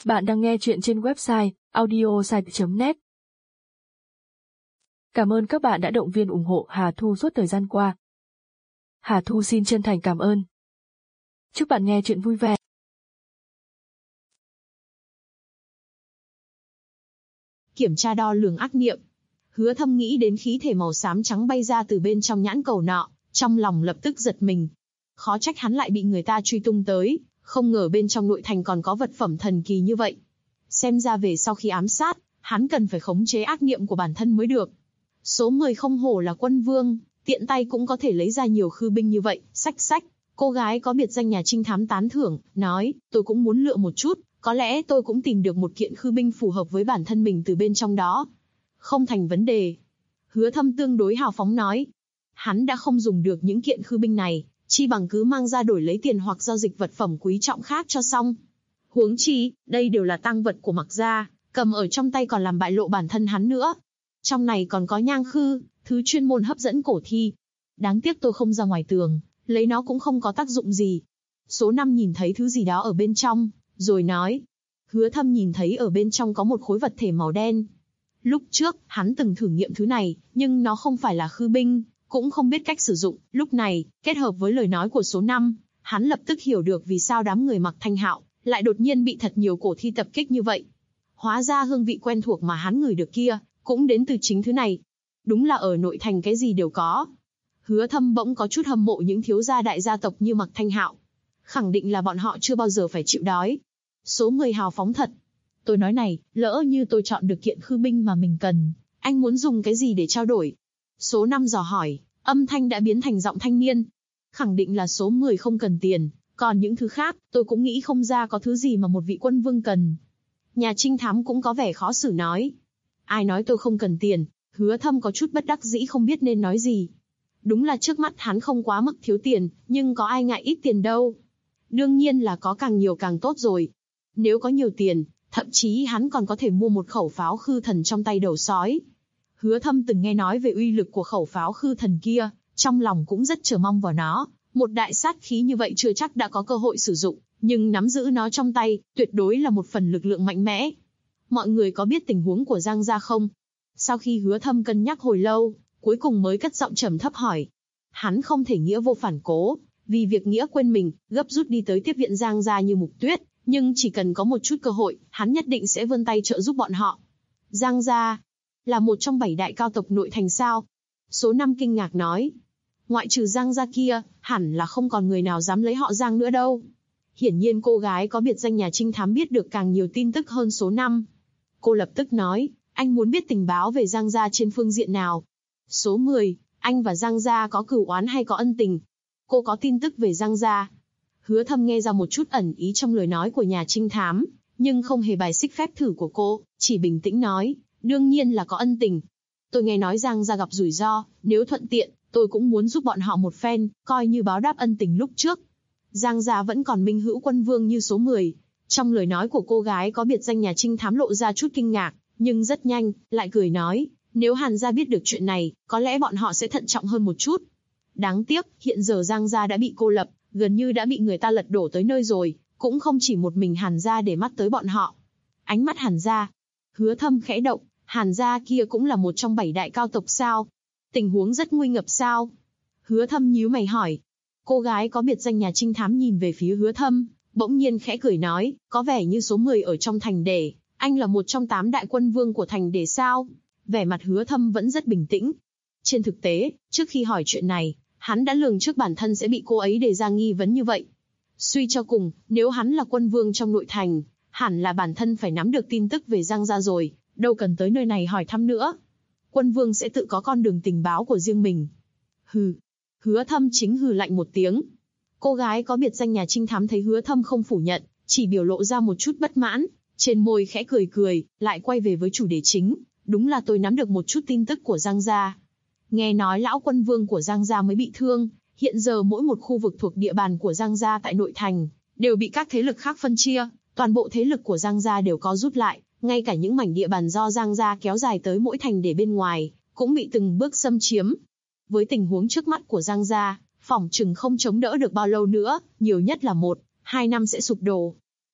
Bạn đang nghe chuyện trên website audiosite.net. Cảm ơn các bạn đã động viên ủng hộ Hà Thu suốt thời gian qua. Hà Thu xin chân thành cảm ơn. Chúc bạn nghe chuyện vui vẻ. Kiểm tra đo lường ác niệm. Hứa Thâm nghĩ đến khí thể màu xám trắng bay ra từ bên trong nhãn cầu nọ, trong lòng lập tức giật mình. Khó trách hắn lại bị người ta truy tung tới, không ngờ bên trong nội thành còn có vật phẩm thần kỳ như vậy. Xem ra về sau khi ám sát, hắn cần phải khống chế ác niệm của bản thân mới được. Số 10 không hổ là quân vương, tiện tay cũng có thể lấy ra nhiều khư binh như vậy. Xách. Cô gái có biệt danh nhà trinh thám tán thưởng, nói, tôi cũng muốn lựa một chút, có lẽ tôi cũng tìm được một kiện khư binh phù hợp với bản thân mình từ bên trong đó. Không thành vấn đề. Hứa Thâm tương đối hào phóng nói. Hắn đã không dùng được những kiện khư binh này, chi bằng cứ mang ra đổi lấy tiền hoặc giao dịch vật phẩm quý trọng khác cho xong. Huống chi, đây đều là tang vật của Mặc gia, cầm ở trong tay còn làm bại lộ bản thân hắn nữa. Trong này còn có nhang khư, thứ chuyên môn hấp dẫn cổ thi. Đáng tiếc tôi không ra ngoài tường, lấy nó cũng không có tác dụng gì. Số 5 nhìn thấy thứ gì đó ở bên trong, rồi nói. Hứa Thâm nhìn thấy ở bên trong có một khối vật thể màu đen. Lúc trước, hắn từng thử nghiệm thứ này, nhưng nó không phải là khư binh, cũng không biết cách sử dụng. Lúc này, kết hợp với lời nói của số 5, hắn lập tức hiểu được vì sao đám người Mặc Thanh Hạo lại đột nhiên bị thật nhiều cổ thi tập kích như vậy. Hóa ra hương vị quen thuộc mà hắn ngửi được kia, cũng đến từ chính thứ này. Đúng là ở nội thành cái gì đều có. Hứa Thâm bỗng có chút hâm mộ những thiếu gia đại gia tộc như Mặc Thanh Hạo. Khẳng định là bọn họ chưa bao giờ phải chịu đói. Số 10 hào phóng thật. Tôi nói này, lỡ như tôi chọn được kiện khư binh mà mình cần, anh muốn dùng cái gì để trao đổi? Số 5 dò hỏi, âm thanh đã biến thành giọng thanh niên. Khẳng định là số 10 không cần tiền, còn những thứ khác, tôi cũng nghĩ không ra có thứ gì mà một vị quân vương cần. Nhà trinh thám cũng có vẻ khó xử nói. Ai nói tôi không cần tiền? Hứa Thâm có chút bất đắc dĩ không biết nên nói gì. Đúng là trước mắt hắn không quá mức thiếu tiền, nhưng có ai ngại ít tiền đâu. Đương nhiên là có càng nhiều càng tốt rồi. Nếu có nhiều tiền, thậm chí hắn còn có thể mua một khẩu pháo khư thần trong tay đầu sói. Hứa Thâm từng nghe nói về uy lực của khẩu pháo khư thần kia, trong lòng cũng rất chờ mong vào nó. Một đại sát khí như vậy chưa chắc đã có cơ hội sử dụng, nhưng nắm giữ nó trong tay, tuyệt đối là một phần lực lượng mạnh mẽ. Mọi người có biết tình huống của Giang gia không? Sau khi Hứa Thâm cân nhắc hồi lâu, cuối cùng mới cất giọng trầm thấp hỏi. Hắn không thể nghĩa vô phản cố, vì việc nghĩa quên mình, gấp rút đi tới tiếp viện Giang gia như Mục Tuyết, nhưng chỉ cần có một chút cơ hội, hắn nhất định sẽ vươn tay trợ giúp bọn họ. Giang gia là một trong 7 đại cao tộc nội thành sao? Số 5 kinh ngạc nói. Ngoại trừ Giang gia kia, hẳn là không còn người nào dám lấy họ Giang nữa đâu. Hiển nhiên cô gái có biệt danh nhà trinh thám biết được càng nhiều tin tức hơn số 5. Cô lập tức nói, anh muốn biết tình báo về Giang gia trên phương diện nào? Số 10, anh và Giang gia có cửu oán hay có ân tình? Cô có tin tức về Giang gia. Hứa Thâm nghe ra một chút ẩn ý trong lời nói của nhà trinh thám, nhưng không hề bài xích phép thử của cô, chỉ bình tĩnh nói, đương nhiên là có ân tình. Tôi nghe nói Giang gia gặp rủi ro, nếu thuận tiện, tôi cũng muốn giúp bọn họ một phen, coi như báo đáp ân tình lúc trước. Giang gia vẫn còn minh hữu quân vương như số 10. Trong lời nói của cô gái có biệt danh nhà trinh thám lộ ra chút kinh ngạc, nhưng rất nhanh, lại cười nói, nếu Hàn gia biết được chuyện này, có lẽ bọn họ sẽ thận trọng hơn một chút. Đáng tiếc, hiện giờ Giang gia đã bị cô lập, gần như đã bị người ta lật đổ tới nơi rồi, cũng không chỉ một mình Hàn gia để mắt tới bọn họ. Ánh mắt Hàn gia. Hứa Thâm khẽ động, Hàn gia kia cũng là một trong 7 đại cao tộc sao? Tình huống rất nguy ngập sao? Hứa Thâm nhíu mày hỏi. Cô gái có biệt danh nhà trinh thám nhìn về phía Hứa Thâm, bỗng nhiên khẽ cười nói, có vẻ như số 10 ở trong thành để, anh là một trong 8 đại quân vương của thành để sao? Vẻ mặt Hứa Thâm vẫn rất bình tĩnh. Trên thực tế, trước khi hỏi chuyện này, hắn đã lường trước bản thân sẽ bị cô ấy đề ra nghi vấn như vậy. Suy cho cùng, nếu hắn là quân vương trong nội thành, hẳn là bản thân phải nắm được tin tức về Giang gia rồi, đâu cần tới nơi này hỏi thăm nữa. Quân vương sẽ tự có con đường tình báo của riêng mình. Hừ. Hứa Thâm chính hừ lạnh một tiếng. Cô gái có biệt danh nhà trinh thám thấy Hứa Thâm không phủ nhận, chỉ biểu lộ ra một chút bất mãn, trên môi khẽ cười cười, lại quay về với chủ đề chính. Đúng là tôi nắm được một chút tin tức của Giang gia. Nghe nói lão quân vương của Giang gia mới bị thương, hiện giờ mỗi một khu vực thuộc địa bàn của Giang gia tại nội thành, đều bị các thế lực khác phân chia, toàn bộ thế lực của Giang gia đều có rút lại, ngay cả những mảnh địa bàn do Giang gia kéo dài tới mỗi thành để bên ngoài, cũng bị từng bước xâm chiếm. Với tình huống trước mắt của Giang gia, phỏng chừng không chống đỡ được bao lâu nữa, nhiều nhất là 1-2 năm sẽ sụp đổ.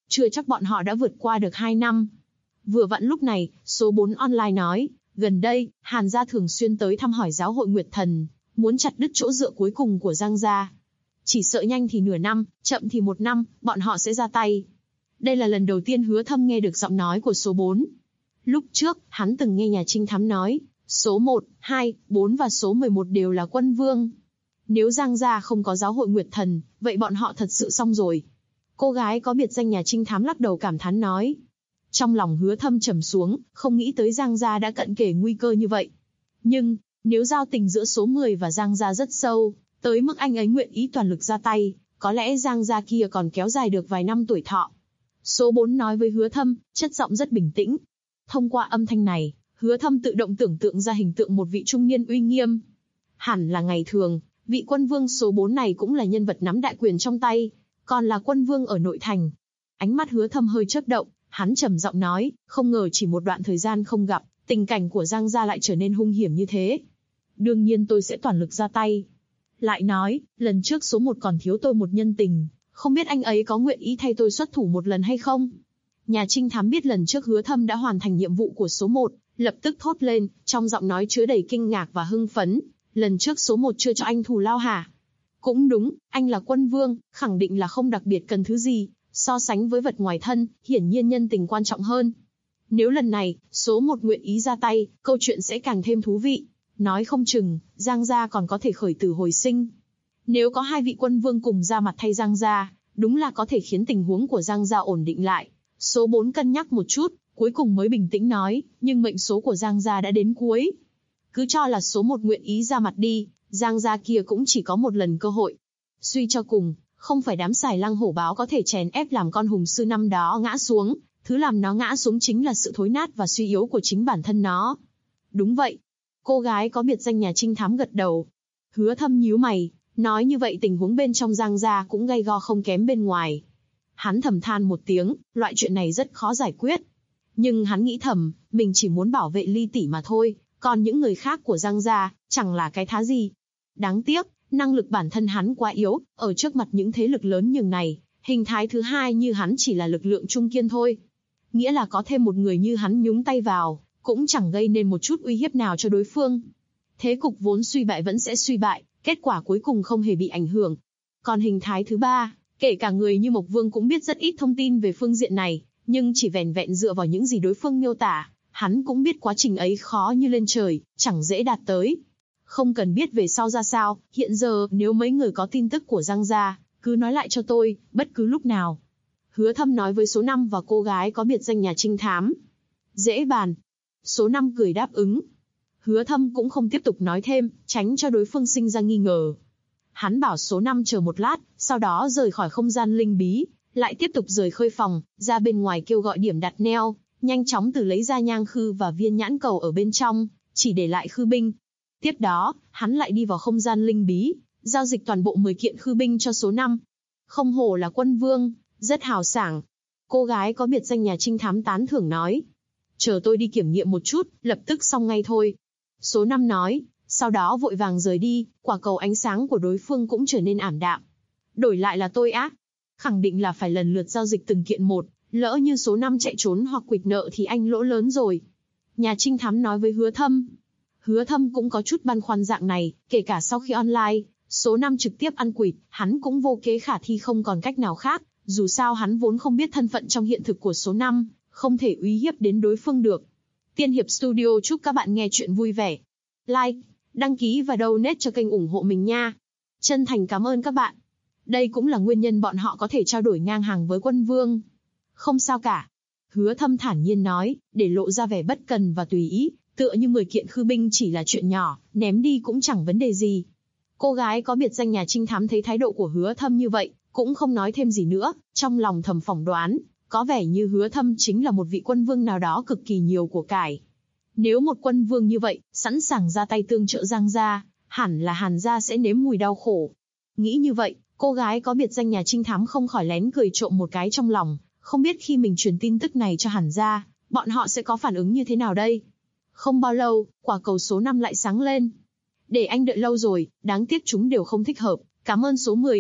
chưa chắc bọn họ đã vượt qua được 2 năm. Vừa vặn lúc này, số 4 online nói, gần đây, Hàn gia thường xuyên tới thăm hỏi giáo hội Nguyệt Thần, muốn chặt đứt chỗ dựa cuối cùng của Giang gia. Chỉ sợ nhanh thì nửa năm, chậm thì 1 năm, bọn họ sẽ ra tay. Đây là lần đầu tiên Hứa Thâm nghe được giọng nói của số 4. Lúc trước, hắn từng nghe nhà trinh thám nói, số 1, 2, 4 và số 11 đều là quân vương. Nếu Giang gia không có giáo hội Nguyệt Thần, vậy bọn họ thật sự xong rồi. Cô gái có biệt danh nhà trinh thám lắc đầu cảm thán nói. Trong lòng Hứa Thâm trầm xuống, không nghĩ tới Giang gia đã cận kề nguy cơ như vậy. Nhưng, nếu giao tình giữa số 10 và Giang gia rất sâu, tới mức anh ấy nguyện ý toàn lực ra tay, có lẽ Giang gia kia còn kéo dài được vài năm tuổi thọ. Số 4 nói với Hứa Thâm, chất giọng rất bình tĩnh. Thông qua âm thanh này, Hứa Thâm tự động tưởng tượng ra hình tượng một vị trung niên uy nghiêm. Hẳn là ngày thường, vị quân vương số 4 này cũng là nhân vật nắm đại quyền trong tay, còn là quân vương ở nội thành. Ánh mắt Hứa Thâm hơi chớp động, hắn trầm giọng nói, không ngờ chỉ một đoạn thời gian không gặp, tình cảnh của Giang gia lại trở nên hung hiểm như thế. Đương nhiên tôi sẽ toàn lực ra tay. Lại nói, lần trước số 1 còn thiếu tôi một nhân tình, không biết anh ấy có nguyện ý thay tôi xuất thủ một lần hay không? Nhà trinh thám biết lần trước Hứa Thâm đã hoàn thành nhiệm vụ của số 1, lập tức thốt lên, trong giọng nói chứa đầy kinh ngạc và hưng phấn. Lần trước số 1 chưa cho anh thù lao hả? Cũng đúng, anh là quân vương, khẳng định là không đặc biệt cần thứ gì, so sánh với vật ngoài thân, hiển nhiên nhân tình quan trọng hơn. Nếu lần này, số 1 nguyện ý ra tay, câu chuyện sẽ càng thêm thú vị. Nói không chừng, Giang gia còn có thể khởi tử hồi sinh. Nếu có 2 vị quân vương cùng ra mặt thay Giang gia, đúng là có thể khiến tình huống của Giang gia ổn định lại. Số 4 cân nhắc một chút, cuối cùng mới bình tĩnh nói, nhưng mệnh số của Giang gia đã đến cuối. Cứ cho là số 1 nguyện ý ra mặt đi, Giang gia kia cũng chỉ có một lần cơ hội. Suy cho cùng, không phải đám xài lang hổ báo có thể chèn ép làm con hùng sư năm đó ngã xuống, thứ làm nó ngã xuống chính là sự thối nát và suy yếu của chính bản thân nó. Đúng vậy. Cô gái có biệt danh nhà trinh thám gật đầu. Hứa Thâm nhíu mày, nói như vậy tình huống bên trong Giang gia cũng gay go không kém bên ngoài. Hắn thầm than một tiếng, loại chuyện này rất khó giải quyết. Nhưng hắn nghĩ thầm, mình chỉ muốn bảo vệ Ly tỷ mà thôi, còn những người khác của Giang gia, chẳng là cái thá gì. Đáng tiếc, năng lực bản thân hắn quá yếu, ở trước mặt những thế lực lớn nhường này, hình thái thứ hai như hắn chỉ là lực lượng trung kiên thôi. Nghĩa là có thêm một người như hắn nhúng tay vào, cũng chẳng gây nên một chút uy hiếp nào cho đối phương. Thế cục vốn suy bại vẫn sẽ suy bại, kết quả cuối cùng không hề bị ảnh hưởng. Còn hình thái thứ ba, kể cả người như Mộc Vương cũng biết rất ít thông tin về phương diện này, nhưng chỉ vẻn vẹn dựa vào những gì đối phương miêu tả, hắn cũng biết quá trình ấy khó như lên trời, chẳng dễ đạt tới. Không cần biết về sau ra sao, hiện giờ nếu mấy người có tin tức của Giang gia, cứ nói lại cho tôi, bất cứ lúc nào. Hứa Thâm nói với số 5 và cô gái có biệt danh nhà trinh thám. Dễ bàn. Số 5 cười đáp ứng. Hứa Thâm cũng không tiếp tục nói thêm, tránh cho đối phương sinh ra nghi ngờ. Hắn bảo số 5 chờ một lát, sau đó rời khỏi không gian linh bí, lại tiếp tục rời khơi phòng, ra bên ngoài kêu gọi điểm đặt neo, nhanh chóng từ lấy ra nhang khư và viên nhãn cầu ở bên trong, chỉ để lại khư binh. Tiếp đó, hắn lại đi vào không gian linh bí, giao dịch toàn bộ 10 kiện khư binh cho số 5. Không hổ là quân vương, rất hào sảng. Cô gái có biệt danh nhà trinh thám tán thưởng nói. Chờ tôi đi kiểm nghiệm một chút, lập tức xong ngay thôi. Số 5 nói, sau đó vội vàng rời đi, quả cầu ánh sáng của đối phương cũng trở nên ảm đạm. Đổi lại là tôi á, khẳng định là phải lần lượt giao dịch từng kiện một, lỡ như số 5 chạy trốn hoặc quỵt nợ thì anh lỗ lớn rồi. Nhà trinh thám nói với Hứa Thâm. Hứa Thâm cũng có chút băn khoăn dạng này, kể cả sau khi online, số 5 trực tiếp ăn quỵt, hắn cũng vô kế khả thi không còn cách nào khác, dù sao hắn vốn không biết thân phận trong hiện thực của số 5, không thể uy hiếp đến đối phương được. Tiên Hiệp Studio chúc các bạn nghe chuyện vui vẻ. Like, đăng ký và donate cho kênh ủng hộ mình nha. Chân thành cảm ơn các bạn. Đây cũng là nguyên nhân bọn họ có thể trao đổi ngang hàng với quân vương. Không sao cả. Hứa Thâm thản nhiên nói, để lộ ra vẻ bất cần và tùy ý, tựa như 10 kiện khư binh chỉ là chuyện nhỏ, ném đi cũng chẳng vấn đề gì. Cô gái có biệt danh nhà trinh thám thấy thái độ của Hứa Thâm như vậy, cũng không nói thêm gì nữa, trong lòng thầm phỏng đoán, có vẻ như Hứa Thâm chính là một vị quân vương nào đó cực kỳ nhiều của cải. Nếu một quân vương như vậy, sẵn sàng ra tay tương trợ Giang gia, hẳn là Hàn gia sẽ nếm mùi đau khổ. Nghĩ như vậy, cô gái có biệt danh nhà trinh thám không khỏi lén cười trộm một cái trong lòng, không biết khi mình truyền tin tức này cho Hàn gia, bọn họ sẽ có phản ứng như thế nào đây. Không bao lâu, quả cầu số 5 lại sáng lên. Để anh đợi lâu rồi, đáng tiếc chúng đều không thích hợp, cảm ơn số 10.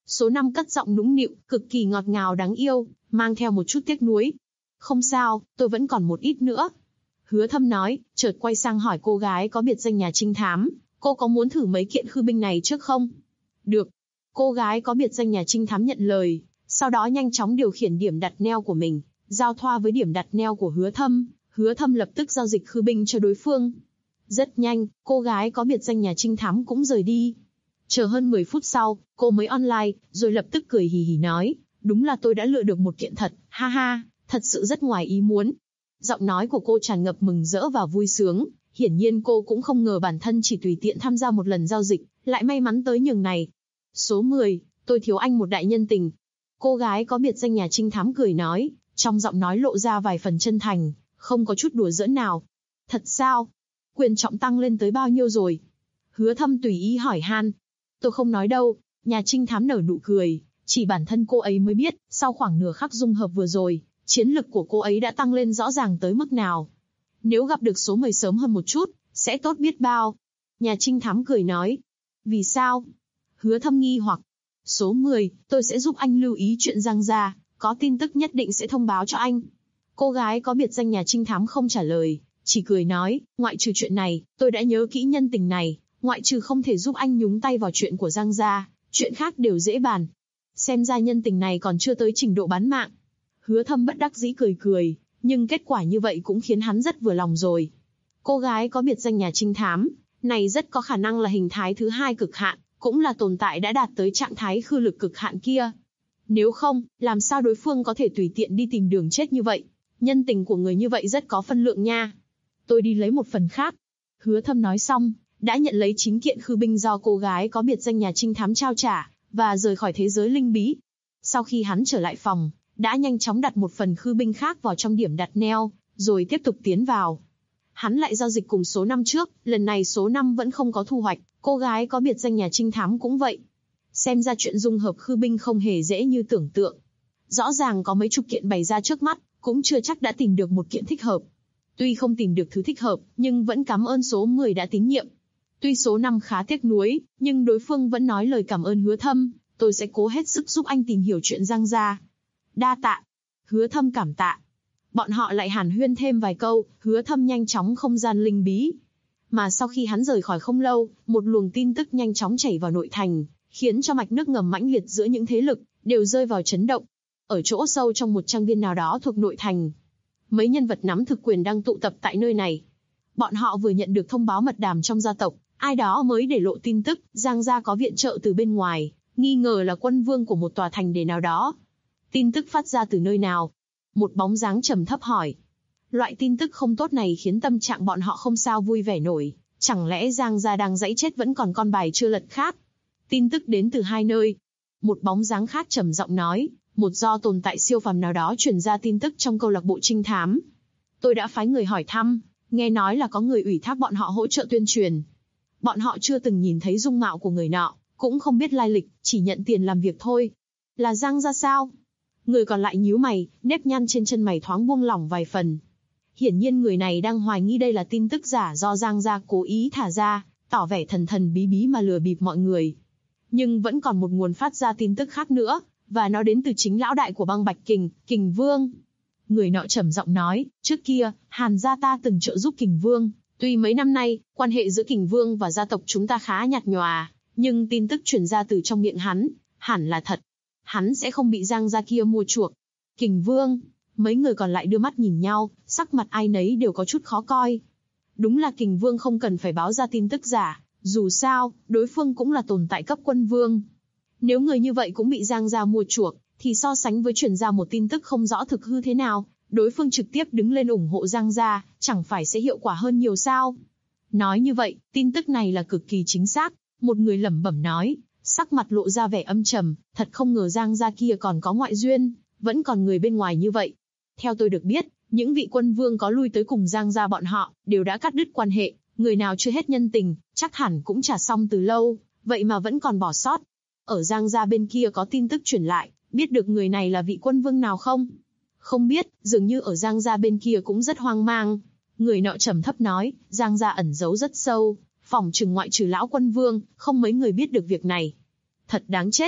Số 5 cất giọng nũng nịu, cực kỳ ngọt ngào đáng yêu, mang theo một chút tiếc nuối. Không sao, tôi vẫn còn một ít nữa. Hứa Thâm nói, chợt quay sang hỏi cô gái có biệt danh nhà trinh thám, cô có muốn thử mấy kiện khư binh này trước không? Được. Cô gái có biệt danh nhà trinh thám nhận lời, sau đó nhanh chóng điều khiển điểm đặt neo của mình, giao thoa với điểm đặt neo của Hứa Thâm. Hứa Thâm lập tức giao dịch khư binh cho đối phương. Rất nhanh, cô gái có biệt danh nhà trinh thám cũng rời đi. Chờ hơn 10 phút sau, cô mới online, rồi lập tức cười hì hì nói, đúng là tôi đã lựa được một kiện thật, ha ha, thật sự rất ngoài ý muốn. Giọng nói của cô tràn ngập mừng rỡ và vui sướng, hiển nhiên cô cũng không ngờ bản thân chỉ tùy tiện tham gia một lần giao dịch, lại may mắn tới nhường này. Số 10, tôi thiếu anh một đại nhân tình. Cô gái có biệt danh nhà trinh thám cười nói, trong giọng nói lộ ra vài phần chân thành, không có chút đùa giỡn nào. Thật sao? Quyền trọng tăng lên tới bao nhiêu rồi? Hứa Thâm tùy ý hỏi han. Tôi không nói đâu, nhà trinh thám nở nụ cười, chỉ bản thân cô ấy mới biết, sau khoảng nửa khắc dung hợp vừa rồi, chiến lực của cô ấy đã tăng lên rõ ràng tới mức nào. Nếu gặp được số 10 sớm hơn một chút, sẽ tốt biết bao. Nhà trinh thám cười nói. Vì sao? Hứa Thâm nghi hoặc. Số 10, tôi sẽ giúp anh lưu ý chuyện Giang gia, có tin tức nhất định sẽ thông báo cho anh. Cô gái có biệt danh nhà trinh thám không trả lời, chỉ cười nói, ngoại trừ chuyện này, tôi đã nhớ kỹ nhân tình này, ngoại trừ không thể giúp anh nhúng tay vào chuyện của Giang gia, chuyện khác đều dễ bàn. Xem ra nhân tình này còn chưa tới trình độ bán mạng. Hứa Thâm bất đắc dĩ cười cười, nhưng kết quả như vậy cũng khiến hắn rất vừa lòng rồi. Cô gái có biệt danh nhà trinh thám, này rất có khả năng là hình thái thứ 2 cực hạn, cũng là tồn tại đã đạt tới trạng thái khư lực cực hạn kia. Nếu không, làm sao đối phương có thể tùy tiện đi tìm đường chết như vậy? Nhân tình của người như vậy rất có phân lượng nha. Tôi đi lấy một phần khác. Hứa Thâm nói xong, đã nhận lấy 9 kiện khư binh do cô gái có biệt danh nhà trinh thám trao trả, và rời khỏi thế giới linh bí. Sau khi hắn trở lại phòng, đã nhanh chóng đặt một phần khư binh khác vào trong điểm đặt neo, rồi tiếp tục tiến vào. Hắn lại giao dịch cùng số 5 trước, lần này số 5 vẫn không có thu hoạch, cô gái có biệt danh nhà trinh thám cũng vậy. Xem ra chuyện dung hợp khư binh không hề dễ như tưởng tượng. Rõ ràng có mấy chục kiện bày ra trước mắt, cũng chưa chắc đã tìm được một kiện thích hợp. Tuy không tìm được thứ thích hợp, nhưng vẫn cảm ơn số 10 đã tín nhiệm. Tuy số 5 khá tiếc nuối, nhưng đối phương vẫn nói lời cảm ơn Hứa Thâm, tôi sẽ cố hết sức giúp anh tìm hiểu chuyện Giang gia. Đa tạ. Hứa Thâm cảm tạ. Bọn họ lại hàn huyên thêm vài câu, Hứa Thâm nhanh chóng không gian linh bí. Mà sau khi hắn rời khỏi không lâu, một luồng tin tức nhanh chóng chảy vào nội thành, khiến cho mạch nước ngầm mãnh liệt giữa những thế lực, đều rơi vào chấn động. Ở chỗ sâu trong một trang viên nào đó thuộc nội thành, mấy nhân vật nắm thực quyền đang tụ tập tại nơi này. Bọn họ vừa nhận được thông báo mật đàm trong gia tộc, ai đó mới để lộ tin tức, Giang gia có viện trợ từ bên ngoài, nghi ngờ là quân vương của một tòa thành đề nào đó. Tin tức phát ra từ nơi nào? Một bóng dáng trầm thấp hỏi. Loại tin tức không tốt này khiến tâm trạng bọn họ không sao vui vẻ nổi, chẳng lẽ Giang gia đang dãy chết vẫn còn con bài chưa lật khác? Tin tức đến từ hai nơi. Một bóng dáng khác trầm giọng nói, một do tồn tại siêu phàm nào đó truyền ra tin tức trong câu lạc bộ trinh thám. Tôi đã phái người hỏi thăm, nghe nói là có người ủy thác bọn họ hỗ trợ tuyên truyền. Bọn họ chưa từng nhìn thấy dung mạo của người nọ, cũng không biết lai lịch, chỉ nhận tiền làm việc thôi. Là Giang gia sao? Người còn lại nhíu mày, nếp nhăn trên chân mày thoáng buông lỏng vài phần. Hiển nhiên người này đang hoài nghi đây là tin tức giả do Giang gia cố ý thả ra, tỏ vẻ thần thần bí bí mà lừa bịp mọi người. Nhưng vẫn còn một nguồn phát ra tin tức khác nữa, và nó đến từ chính lão đại của băng Bạch Kình, Kình Vương. Người nọ trầm giọng nói, trước kia, Hàn gia ta từng trợ giúp Kình Vương, tuy mấy năm nay, quan hệ giữa Kình Vương và gia tộc chúng ta khá nhạt nhòa, nhưng tin tức truyền ra từ trong miệng hắn, hẳn là thật. Hắn sẽ không bị Giang gia kia mua chuộc. Kình Vương, mấy người còn lại đưa mắt nhìn nhau, sắc mặt ai nấy đều có chút khó coi. Đúng là Kình Vương không cần phải báo ra tin tức giả, dù sao, đối phương cũng là tồn tại cấp quân vương. Nếu người như vậy cũng bị Giang gia mua chuộc, thì so sánh với truyền ra một tin tức không rõ thực hư thế nào, đối phương trực tiếp đứng lên ủng hộ Giang gia, chẳng phải sẽ hiệu quả hơn nhiều sao? Nói như vậy, tin tức này là cực kỳ chính xác, một người lẩm bẩm nói, sắc mặt lộ ra vẻ âm trầm, thật không ngờ Giang gia kia còn có ngoại duyên, vẫn còn người bên ngoài như vậy. Theo tôi được biết, những vị quân vương có lui tới cùng Giang gia bọn họ, đều đã cắt đứt quan hệ, người nào chưa hết nhân tình, chắc hẳn cũng trả xong từ lâu, vậy mà vẫn còn bỏ sót. Ở Giang gia bên kia có tin tức truyền lại, biết được người này là vị quân vương nào không? Không biết, dường như ở Giang gia bên kia cũng rất hoang mang. Người nọ trầm thấp nói, Giang gia ẩn giấu rất sâu, phỏng chừng ngoại trừ lão quân vương, không mấy người biết được việc này. Thật đáng chết.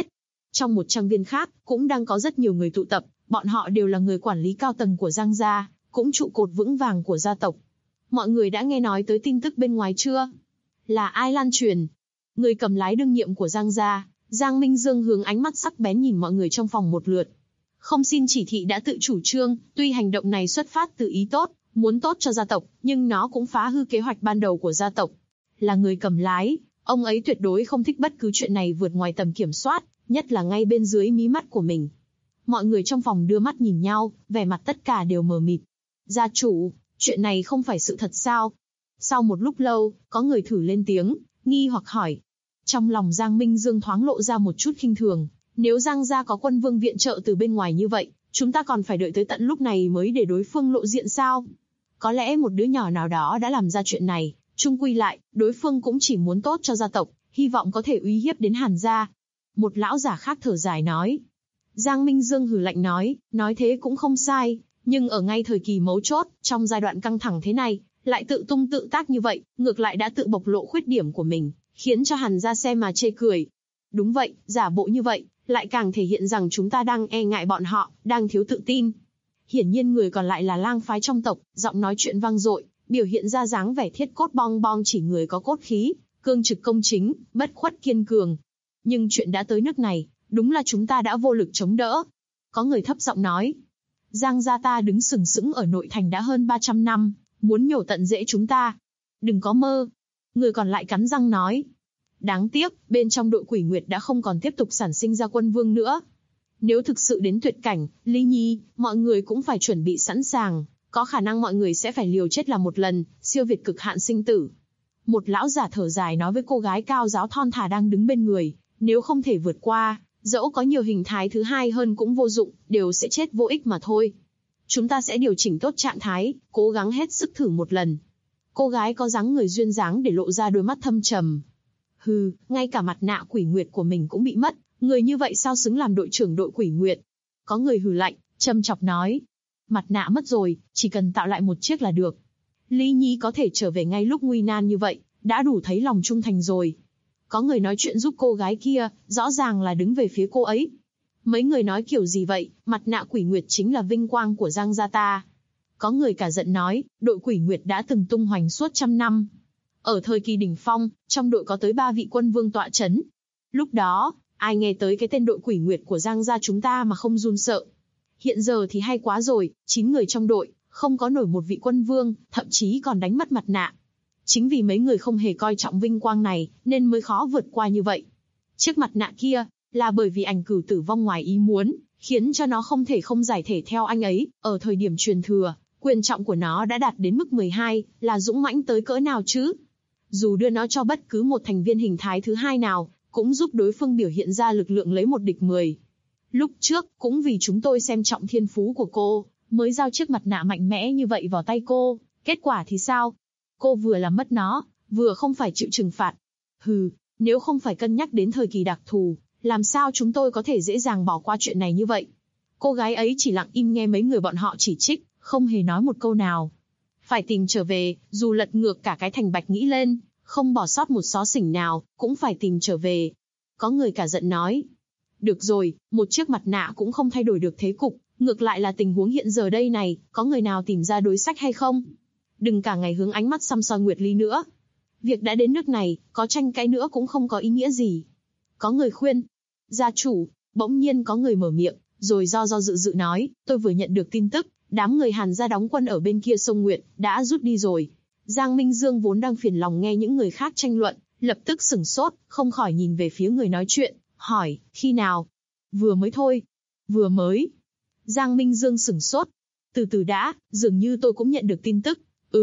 Trong một trang viên khác, cũng đang có rất nhiều người tụ tập, bọn họ đều là người quản lý cao tầng của Giang gia, cũng trụ cột vững vàng của gia tộc. Mọi người đã nghe nói tới tin tức bên ngoài chưa? Là ai lan truyền? Người cầm lái đương nhiệm của Giang gia, Giang Minh Dương hướng ánh mắt sắc bén nhìn mọi người trong phòng một lượt. Không xin chỉ thị đã tự chủ trương, tuy hành động này xuất phát từ ý tốt, muốn tốt cho gia tộc, nhưng nó cũng phá hư kế hoạch ban đầu của gia tộc. Là người cầm lái, ông ấy tuyệt đối không thích bất cứ chuyện này vượt ngoài tầm kiểm soát, nhất là ngay bên dưới mí mắt của mình. Mọi người trong phòng đưa mắt nhìn nhau, vẻ mặt tất cả đều mờ mịt. Gia chủ, chuyện này không phải sự thật sao? Sau một lúc lâu, có người thử lên tiếng, nghi hoặc hỏi. Trong lòng Giang Minh Dương thoáng lộ ra một chút khinh thường. Nếu Giang gia có quân vương viện trợ từ bên ngoài như vậy, chúng ta còn phải đợi tới tận lúc này mới để đối phương lộ diện sao? Có lẽ một đứa nhỏ nào đó đã làm ra chuyện này, chung quy lại, đối phương cũng chỉ muốn tốt cho gia tộc, hy vọng có thể uy hiếp đến Hàn gia. Một lão giả khác thở dài nói. Giang Minh Dương hừ lạnh nói thế cũng không sai, nhưng ở ngay thời kỳ mấu chốt, trong giai đoạn căng thẳng thế này, lại tự tung tự tác như vậy, ngược lại đã tự bộc lộ khuyết điểm của mình, khiến cho Hàn gia xem mà chê cười. Đúng vậy, giả bộ như vậy, lại càng thể hiện rằng chúng ta đang e ngại bọn họ, đang thiếu tự tin. Hiển nhiên người còn lại là lang phái trong tộc, giọng nói chuyện vang dội, biểu hiện ra dáng vẻ thiết cốt bong bong chỉ người có cốt khí, cương trực công chính, bất khuất kiên cường. Nhưng chuyện đã tới nước này, đúng là chúng ta đã vô lực chống đỡ. Có người thấp giọng nói, Giang gia ta đứng sừng sững ở nội thành đã hơn 300 năm, muốn nhổ tận rễ chúng ta. Đừng có mơ. Người còn lại cắn răng nói. Đáng tiếc, bên trong đội Quỷ Nguyệt đã không còn tiếp tục sản sinh ra quân vương nữa. Nếu thực sự đến tuyệt cảnh, Ly Nhi, mọi người cũng phải chuẩn bị sẵn sàng, có khả năng mọi người sẽ phải liều chết là một lần, siêu việt cực hạn sinh tử. Một lão giả thở dài nói với cô gái cao giáo thon thả đang đứng bên người, nếu không thể vượt qua, dẫu có nhiều hình thái thứ hai hơn cũng vô dụng, đều sẽ chết vô ích mà thôi. Chúng ta sẽ điều chỉnh tốt trạng thái, cố gắng hết sức thử một lần. Cô gái có dáng người duyên dáng để lộ ra đôi mắt thâm trầm. Hừ, ngay cả mặt nạ Quỷ Nguyệt của mình cũng bị mất, người như vậy sao xứng làm đội trưởng đội Quỷ Nguyệt? Có người hừ lạnh, châm chọc nói. Mặt nạ mất rồi, chỉ cần tạo lại một chiếc là được. Ly Nhi có thể trở về ngay lúc nguy nan như vậy, đã đủ thấy lòng trung thành rồi. Có người nói chuyện giúp cô gái kia, rõ ràng là đứng về phía cô ấy. Mấy người nói kiểu gì vậy, mặt nạ Quỷ Nguyệt chính là vinh quang của Giang gia ta. Có người cả giận nói, đội Quỷ Nguyệt đã từng tung hoành suốt 100 năm. Ở thời kỳ đỉnh phong, trong đội có tới 3 vị quân vương tọa chấn. Lúc đó, ai nghe tới cái tên đội Quỷ Nguyệt của Giang gia chúng ta mà không run sợ. Hiện giờ thì hay quá rồi, 9 người trong đội, không có nổi một vị quân vương, thậm chí còn đánh mất mặt nạ. Chính vì mấy người không hề coi trọng vinh quang này, nên mới khó vượt qua như vậy. Chiếc mặt nạ kia, là bởi vì Ảnh Cửu tử vong ngoài ý muốn, khiến cho nó không thể không giải thể theo anh ấy, ở thời điểm truyền thừa, quyền trọng của nó đã đạt đến mức 12, là dũng mãnh tới cỡ nào chứ? Dù đưa nó cho bất cứ một thành viên hình thái thứ hai nào, cũng giúp đối phương biểu hiện ra lực lượng lấy một địch 10. Lúc trước, cũng vì chúng tôi xem trọng thiên phú của cô, mới giao chiếc mặt nạ mạnh mẽ như vậy vào tay cô, kết quả thì sao? Cô vừa làm mất nó, vừa không phải chịu trừng phạt. Hừ, nếu không phải cân nhắc đến thời kỳ đặc thù, làm sao chúng tôi có thể dễ dàng bỏ qua chuyện này như vậy? Cô gái ấy chỉ lặng im nghe mấy người bọn họ chỉ trích, không hề nói một câu nào. Phải tìm trở về, dù lật ngược cả cái thành Bạch nghĩ lên, không bỏ sót một xó xỉnh nào, cũng phải tìm trở về. Có người cả giận nói. Được rồi, một chiếc mặt nạ cũng không thay đổi được thế cục, ngược lại là tình huống hiện giờ đây này, có người nào tìm ra đối sách hay không? Đừng cả ngày hướng ánh mắt săm soi Nguyệt Ly nữa. Việc đã đến nước này, có tranh cãi nữa cũng không có ý nghĩa gì. Có người khuyên. Gia chủ, bỗng nhiên có người mở miệng, rồi do dự nói, tôi vừa nhận được tin tức, đám người Hàn gia đóng quân ở bên kia sông Nguyệt, đã rút đi rồi. Giang Minh Dương vốn đang phiền lòng nghe những người khác tranh luận, lập tức sửng sốt, không khỏi nhìn về phía người nói chuyện, hỏi, khi nào? Vừa mới thôi. Vừa mới. Giang Minh Dương sửng sốt. Từ từ đã, dường như tôi cũng nhận được tin tức.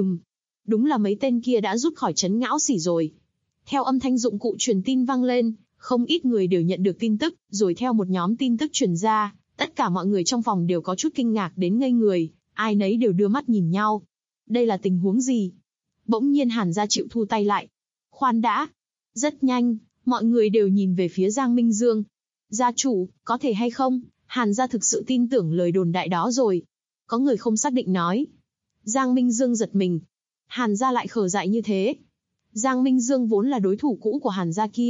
Đúng là mấy tên kia đã rút khỏi trấn Ngão Xỉ rồi. Theo âm thanh dụng cụ truyền tin vang lên, không ít người đều nhận được tin tức, rồi theo một nhóm tin tức truyền ra, tất cả mọi người trong phòng đều có chút kinh ngạc đến ngây người, ai nấy đều đưa mắt nhìn nhau. Đây là tình huống gì? Bỗng nhiên Hàn gia chịu thu tay lại. Khoan đã. Rất nhanh, mọi người đều nhìn về phía Giang Minh Dương. Gia chủ, có thể hay không? Hàn gia thực sự tin tưởng lời đồn đại đó rồi. Có người không xác định nói. Giang Minh Dương giật mình. Hàn gia lại khờ dại như thế. Giang Minh Dương vốn là đối thủ cũ của Hàn gia kia,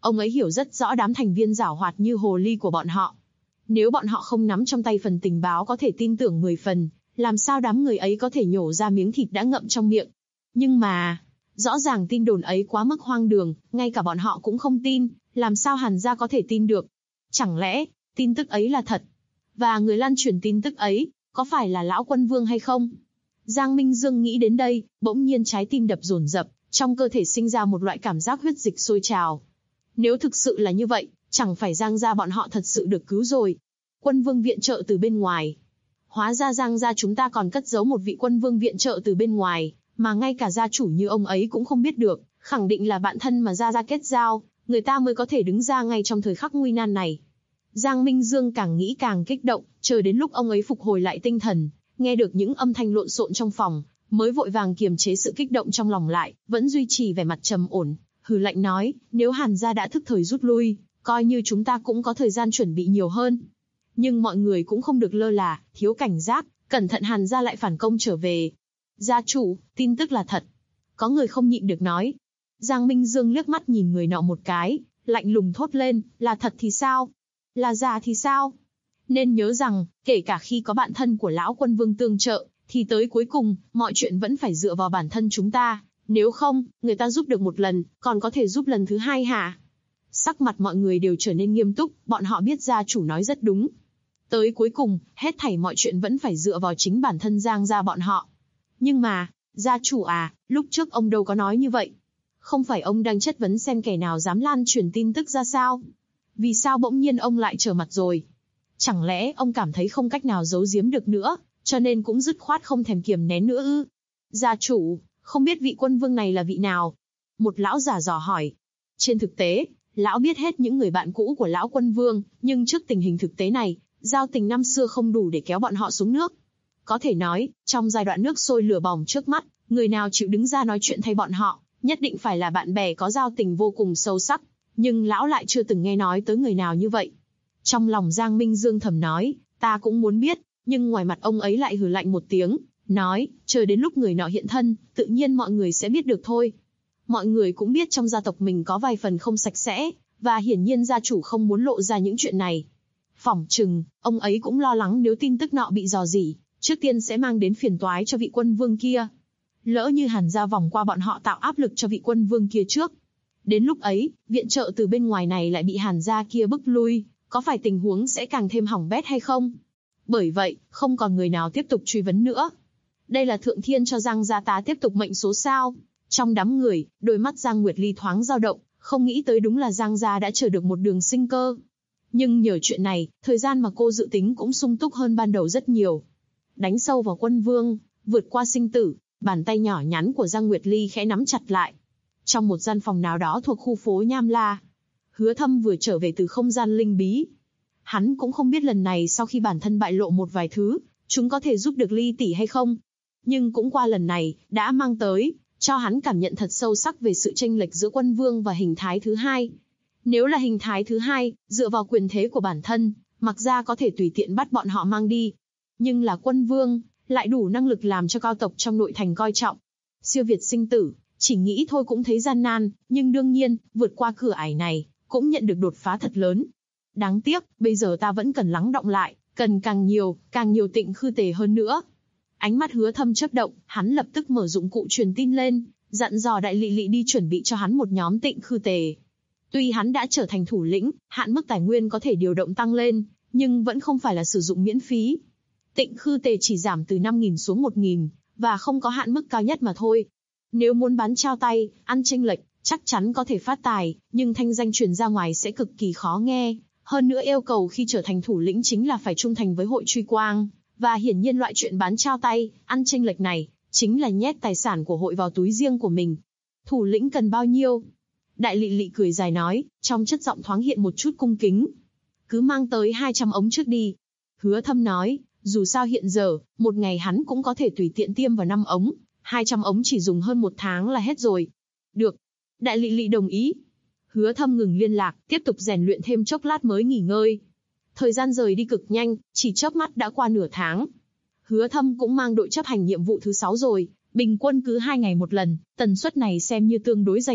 Ông ấy hiểu rất rõ đám thành viên giảo hoạt như hồ ly của bọn họ. Nếu bọn họ không nắm trong tay phần tình báo có thể tin tưởng 10 phần, làm sao đám người ấy có thể nhổ ra miếng thịt đã ngậm trong miệng. Nhưng mà, rõ ràng tin đồn ấy quá mức hoang đường, ngay cả bọn họ cũng không tin, làm sao Hàn gia có thể tin được? Chẳng lẽ, tin tức ấy là thật? Và người lan truyền tin tức ấy, có phải là lão quân vương hay không? Giang Minh Dương nghĩ đến đây, bỗng nhiên trái tim đập dồn dập, trong cơ thể sinh ra một loại cảm giác huyết dịch sôi trào. Nếu thực sự là như vậy, chẳng phải Giang gia bọn họ thật sự được cứu rồi. Quân vương viện trợ từ bên ngoài. Hóa ra Giang gia chúng ta còn cất giấu một vị quân vương viện trợ từ bên ngoài, mà ngay cả gia chủ như ông ấy cũng không biết được, khẳng định là bạn thân mà gia kết giao, người ta mới có thể đứng ra ngay trong thời khắc nguy nan này. Giang Minh Dương càng nghĩ càng kích động, chờ đến lúc ông ấy phục hồi lại tinh thần, nghe được những âm thanh lộn xộn trong phòng, mới vội vàng kiềm chế sự kích động trong lòng lại, vẫn duy trì vẻ mặt trầm ổn, hừ lạnh nói, nếu Hàn gia đã thức thời rút lui, coi như chúng ta cũng có thời gian chuẩn bị nhiều hơn. Nhưng mọi người cũng không được lơ là, thiếu cảnh giác, cẩn thận Hàn gia lại phản công trở về. Gia chủ, tin tức là thật. Có người không nhịn được nói. Giang Minh Dương liếc mắt nhìn người nọ một cái, lạnh lùng thốt lên, là thật thì sao? Là giả thì sao? Nên nhớ rằng, kể cả khi có bạn thân của lão quân vương tương trợ, thì tới cuối cùng, mọi chuyện vẫn phải dựa vào bản thân chúng ta. Nếu không, người ta giúp được một lần, còn có thể giúp lần thứ hai hả? Sắc mặt mọi người đều trở nên nghiêm túc, bọn họ biết gia chủ nói rất đúng. Tới cuối cùng, hết thảy mọi chuyện vẫn phải dựa vào chính bản thân Giang gia bọn họ. Nhưng mà, gia chủ à, lúc trước ông đâu có nói như vậy. Không phải ông đang chất vấn xem kẻ nào dám lan truyền tin tức ra sao? Vì sao bỗng nhiên ông lại trở mặt rồi? Chẳng lẽ ông cảm thấy không cách nào giấu giếm được nữa, cho nên cũng dứt khoát không thèm kiềm nén nữa ư? Gia chủ, không biết vị quân vương này là vị nào? Một lão giả dò hỏi. Trên thực tế, lão biết hết những người bạn cũ của lão quân vương, nhưng trước tình hình thực tế này, giao tình năm xưa không đủ để kéo bọn họ xuống nước. Có thể nói, trong giai đoạn nước sôi lửa bỏng trước mắt, người nào chịu đứng ra nói chuyện thay bọn họ, nhất định phải là bạn bè có giao tình vô cùng sâu sắc. Nhưng lão lại chưa từng nghe nói tới người nào như vậy. Trong lòng Giang Minh Dương thầm nói, ta cũng muốn biết, nhưng ngoài mặt ông ấy lại hừ lạnh một tiếng, nói, chờ đến lúc người nọ hiện thân, tự nhiên mọi người sẽ biết được thôi. Mọi người cũng biết trong gia tộc mình có vài phần không sạch sẽ, và hiển nhiên gia chủ không muốn lộ ra những chuyện này. Phỏng chừng, ông ấy cũng lo lắng nếu tin tức nọ bị rò rỉ, trước tiên sẽ mang đến phiền toái cho vị quân vương kia. Lỡ như Hàn gia vòng qua bọn họ tạo áp lực cho vị quân vương kia trước. Đến lúc ấy, viện trợ từ bên ngoài này lại bị Hàn gia kia bức lui, có phải tình huống sẽ càng thêm hỏng bét hay không? Bởi vậy, không còn người nào tiếp tục truy vấn nữa. Đây là thượng thiên cho Giang gia ta tiếp tục mệnh số sao? Trong đám người, đôi mắt Giang Nguyệt Ly thoáng dao động, không nghĩ tới đúng là Giang gia đã chờ được một đường sinh cơ. Nhưng nhờ chuyện này, thời gian mà cô dự tính cũng sung túc hơn ban đầu rất nhiều. Đánh sâu vào quân vương, vượt qua sinh tử, bàn tay nhỏ nhắn của Giang Nguyệt Ly khẽ nắm chặt lại. Trong một gian phòng nào đó thuộc khu phố Nham La, Hứa Thâm vừa trở về từ không gian linh bí. Hắn cũng không biết lần này sau khi bản thân bại lộ một vài thứ, chúng có thể giúp được Ly tỷ hay không. Nhưng cũng qua lần này, đã mang tới, cho hắn cảm nhận thật sâu sắc về sự chênh lệch giữa quân vương và hình thái thứ hai. Nếu là hình thái thứ hai, dựa vào quyền thế của bản thân, mặc ra có thể tùy tiện bắt bọn họ mang đi. Nhưng là quân vương, lại đủ năng lực làm cho cao tộc trong nội thành coi trọng. Siêu việt sinh tử, chỉ nghĩ thôi cũng thấy gian nan, nhưng đương nhiên, vượt qua cửa ải này, cũng nhận được đột phá thật lớn. Đáng tiếc, bây giờ ta vẫn cần lắng đọng lại, cần càng nhiều tịnh khư tề hơn nữa. Ánh mắt Hứa Thâm chớp động, hắn lập tức mở dụng cụ truyền tin lên, dặn dò Đại Lị Lị đi chuẩn bị cho hắn một nhóm tịnh khư tề. Tuy hắn đã trở thành thủ lĩnh, hạn mức tài nguyên có thể điều động tăng lên, nhưng vẫn không phải là sử dụng miễn phí. Tịnh khư tề chỉ giảm từ 5.000 xuống 1.000, và không có hạn mức cao nhất mà thôi. Nếu muốn bán trao tay, ăn chênh lệch, chắc chắn có thể phát tài, nhưng thanh danh truyền ra ngoài sẽ cực kỳ khó nghe. Hơn nữa yêu cầu khi trở thành thủ lĩnh chính là phải trung thành với hội truy quang, và hiển nhiên loại chuyện bán trao tay, ăn chênh lệch này, chính là nhét tài sản của hội vào túi riêng của mình. Thủ lĩnh cần bao nhiêu? Đại Lị Lị cười dài nói, trong chất giọng thoáng hiện một chút cung kính. Cứ mang tới 200 ống trước đi. Hứa Thâm nói, dù sao hiện giờ, một ngày hắn cũng có thể tùy tiện tiêm vào 5 ống, 200 ống chỉ dùng hơn 1 tháng là hết rồi. Được. Đại Lị Lị đồng ý. Hứa Thâm ngừng liên lạc, tiếp tục rèn luyện thêm chốc lát mới nghỉ ngơi. Thời gian rời đi cực nhanh, chỉ chớp mắt đã qua nửa tháng. Hứa Thâm cũng mang đội chấp hành nhiệm vụ thứ 6 rồi, bình quân cứ 2 ngày một lần, tần suất này xem như tương đối dày đặc,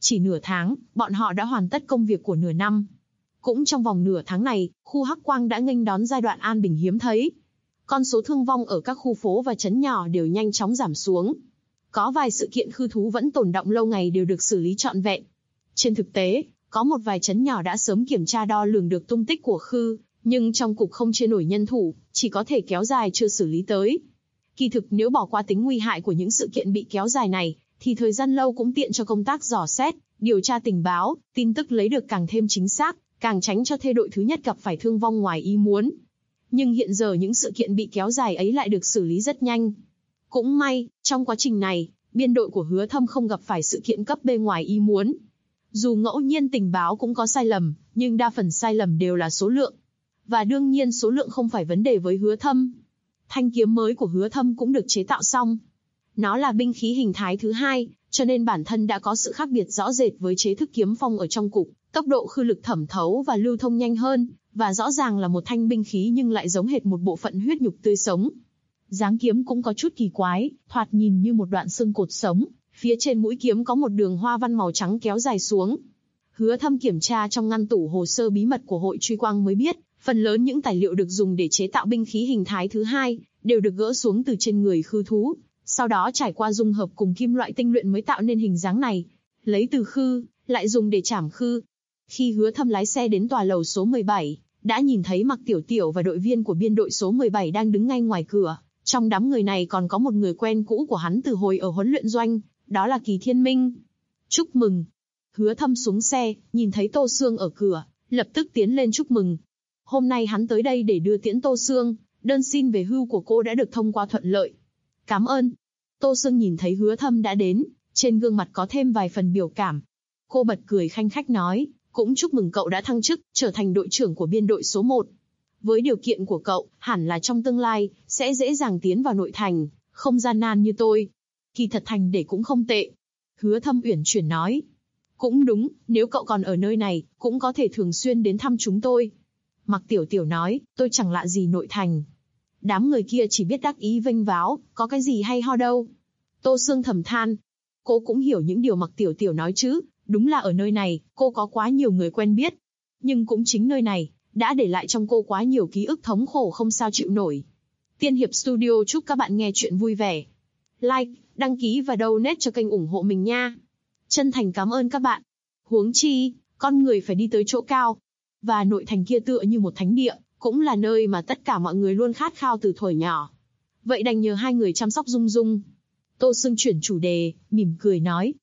Chỉ nửa tháng, bọn họ đã hoàn tất công việc của nửa năm. Cũng trong vòng nửa tháng này, khu Hắc Quang đã nghênh đón giai đoạn an bình hiếm thấy. Con số thương vong ở các khu phố và trấn nhỏ đều nhanh chóng giảm xuống. Có vài sự kiện khư thú vẫn tồn đọng lâu ngày đều được xử lý trọn vẹn. Trên thực tế, có một vài trấn nhỏ đã sớm kiểm tra đo lường được tung tích của khư, nhưng trong cục không chia nổi nhân thủ, chỉ có thể kéo dài chưa xử lý tới. Kỳ thực nếu bỏ qua tính nguy hại của những sự kiện bị kéo dài này, thì thời gian lâu cũng tiện cho công tác dò xét, điều tra tình báo, tin tức lấy được càng thêm chính xác, càng tránh cho thê đội thứ nhất gặp phải thương vong ngoài ý muốn. Nhưng hiện giờ những sự kiện bị kéo dài ấy lại được xử lý rất nhanh. Cũng may, trong quá trình này, biên đội của Hứa Thâm không gặp phải sự kiện cấp B ngoài ý muốn. Dù ngẫu nhiên tình báo cũng có sai lầm, nhưng đa phần sai lầm đều là số lượng. Và đương nhiên số lượng không phải vấn đề với Hứa Thâm. Thanh kiếm mới của Hứa Thâm cũng được chế tạo xong. Nó là binh khí hình thái thứ hai, cho nên bản thân đã có sự khác biệt rõ rệt với chế thức kiếm phong ở trong cục, tốc độ khư lực thẩm thấu và lưu thông nhanh hơn, và rõ ràng là một thanh binh khí nhưng lại giống hệt một bộ phận huyết nhục tươi sống. Dáng kiếm cũng có chút kỳ quái, thoạt nhìn như một đoạn xương cột sống, phía trên mũi kiếm có một đường hoa văn màu trắng kéo dài xuống. Hứa Thâm kiểm tra trong ngăn tủ hồ sơ bí mật của hội truy quang mới biết, phần lớn những tài liệu được dùng để chế tạo binh khí hình thái thứ hai, đều được gỡ xuống từ trên người khư thú, sau đó trải qua dung hợp cùng kim loại tinh luyện mới tạo nên hình dáng này. Lấy từ khư, lại dùng để trảm khư. Khi Hứa Thâm lái xe đến tòa lầu số 17, đã nhìn thấy Mạc Tiểu Tiểu và đội viên của biên đội số 17 đang đứng ngay ngoài cửa. Trong đám người này còn có một người quen cũ của hắn từ hồi ở huấn luyện doanh, đó là Kỳ Thiên Minh. Chúc mừng. Hứa Thâm xuống xe, nhìn thấy Tô Sương ở cửa, lập tức tiến lên chúc mừng. Hôm nay hắn tới đây để đưa tiễn Tô Sương, đơn xin về hưu của cô đã được thông qua thuận lợi. Cảm ơn. Tô Sương nhìn thấy Hứa Thâm đã đến, trên gương mặt có thêm vài phần biểu cảm. Cô bật cười khanh khách nói, cũng chúc mừng cậu đã thăng chức, trở thành đội trưởng của biên đội số 1. Với điều kiện của cậu, hẳn là trong tương lai, sẽ dễ dàng tiến vào nội thành, không gian nan như tôi. Kỳ thật thành để cũng không tệ. Hứa Thâm uyển chuyển nói. Cũng đúng, nếu cậu còn ở nơi này, cũng có thể thường xuyên đến thăm chúng tôi. Mạc Tiểu Tiểu nói, tôi chẳng lạ gì nội thành. Đám người kia chỉ biết đắc ý vênh váo, có cái gì hay ho đâu. Tô Sương thầm than. Cô cũng hiểu những điều Mạc Tiểu Tiểu nói chứ, đúng là ở nơi này, cô có quá nhiều người quen biết. Nhưng cũng chính nơi này, đã để lại trong cô quá nhiều ký ức thống khổ không sao chịu nổi. Tiên Hiệp Studio chúc các bạn nghe chuyện vui vẻ. Like, đăng ký và donate cho kênh ủng hộ mình nha. Chân thành cảm ơn các bạn. Huống chi, con người phải đi tới chỗ cao. Và nội thành kia tựa như một thánh địa, cũng là nơi mà tất cả mọi người luôn khát khao từ thuở nhỏ. Vậy đành nhờ hai người chăm sóc Dung Dung. Tô Sương chuyển chủ đề, mỉm cười nói.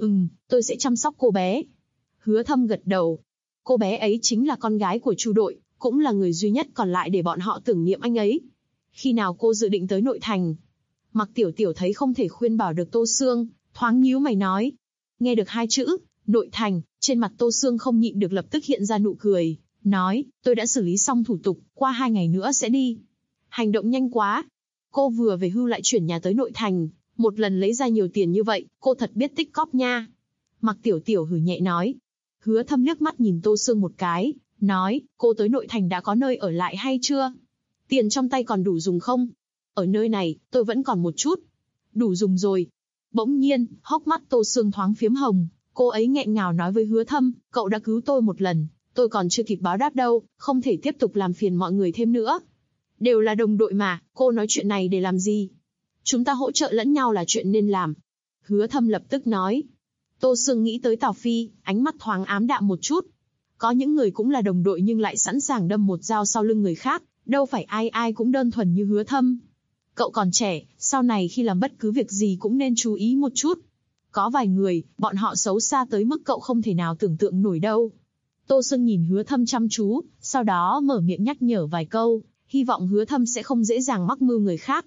Tôi sẽ chăm sóc cô bé. Hứa Thâm gật đầu. Cô bé ấy chính là con gái của Chu đội, cũng là người duy nhất còn lại để bọn họ tưởng niệm anh ấy. Khi nào cô dự định tới nội thành? Mạc Tiểu Tiểu thấy không thể khuyên bảo được Tô Sương, thoáng nhíu mày nói. Nghe được hai chữ, nội thành, trên mặt Tô Sương không nhịn được lập tức hiện ra nụ cười, nói, tôi đã xử lý xong thủ tục, qua 2 ngày nữa sẽ đi. Hành động nhanh quá. Cô vừa về hưu lại chuyển nhà tới nội thành, một lần lấy ra nhiều tiền như vậy, cô thật biết tích cóp nha. Mạc Tiểu Tiểu hừ nhẹ nói. Hứa Thâm liếc mắt nhìn Tô Sương một cái, nói, cô tới nội thành đã có nơi ở lại hay chưa? Tiền trong tay còn đủ dùng không? Ở nơi này, tôi vẫn còn một chút. Đủ dùng rồi. Bỗng nhiên, hốc mắt Tô Sương thoáng phiếm hồng, cô ấy nghẹn ngào nói với Hứa Thâm, cậu đã cứu tôi một lần, tôi còn chưa kịp báo đáp đâu, không thể tiếp tục làm phiền mọi người thêm nữa. Đều là đồng đội mà, cô nói chuyện này để làm gì? Chúng ta hỗ trợ lẫn nhau là chuyện nên làm. Hứa Thâm lập tức nói. Tô Sương nghĩ tới Tào Phi, ánh mắt thoáng ám đạm một chút. Có những người cũng là đồng đội nhưng lại sẵn sàng đâm một dao sau lưng người khác, đâu phải ai ai cũng đơn thuần như Hứa Thâm. Cậu còn trẻ, sau này khi làm bất cứ việc gì cũng nên chú ý một chút. Có vài người, bọn họ xấu xa tới mức cậu không thể nào tưởng tượng nổi đâu. Tô Sương nhìn Hứa Thâm chăm chú, sau đó mở miệng nhắc nhở vài câu, hy vọng Hứa Thâm sẽ không dễ dàng mắc mưu người khác.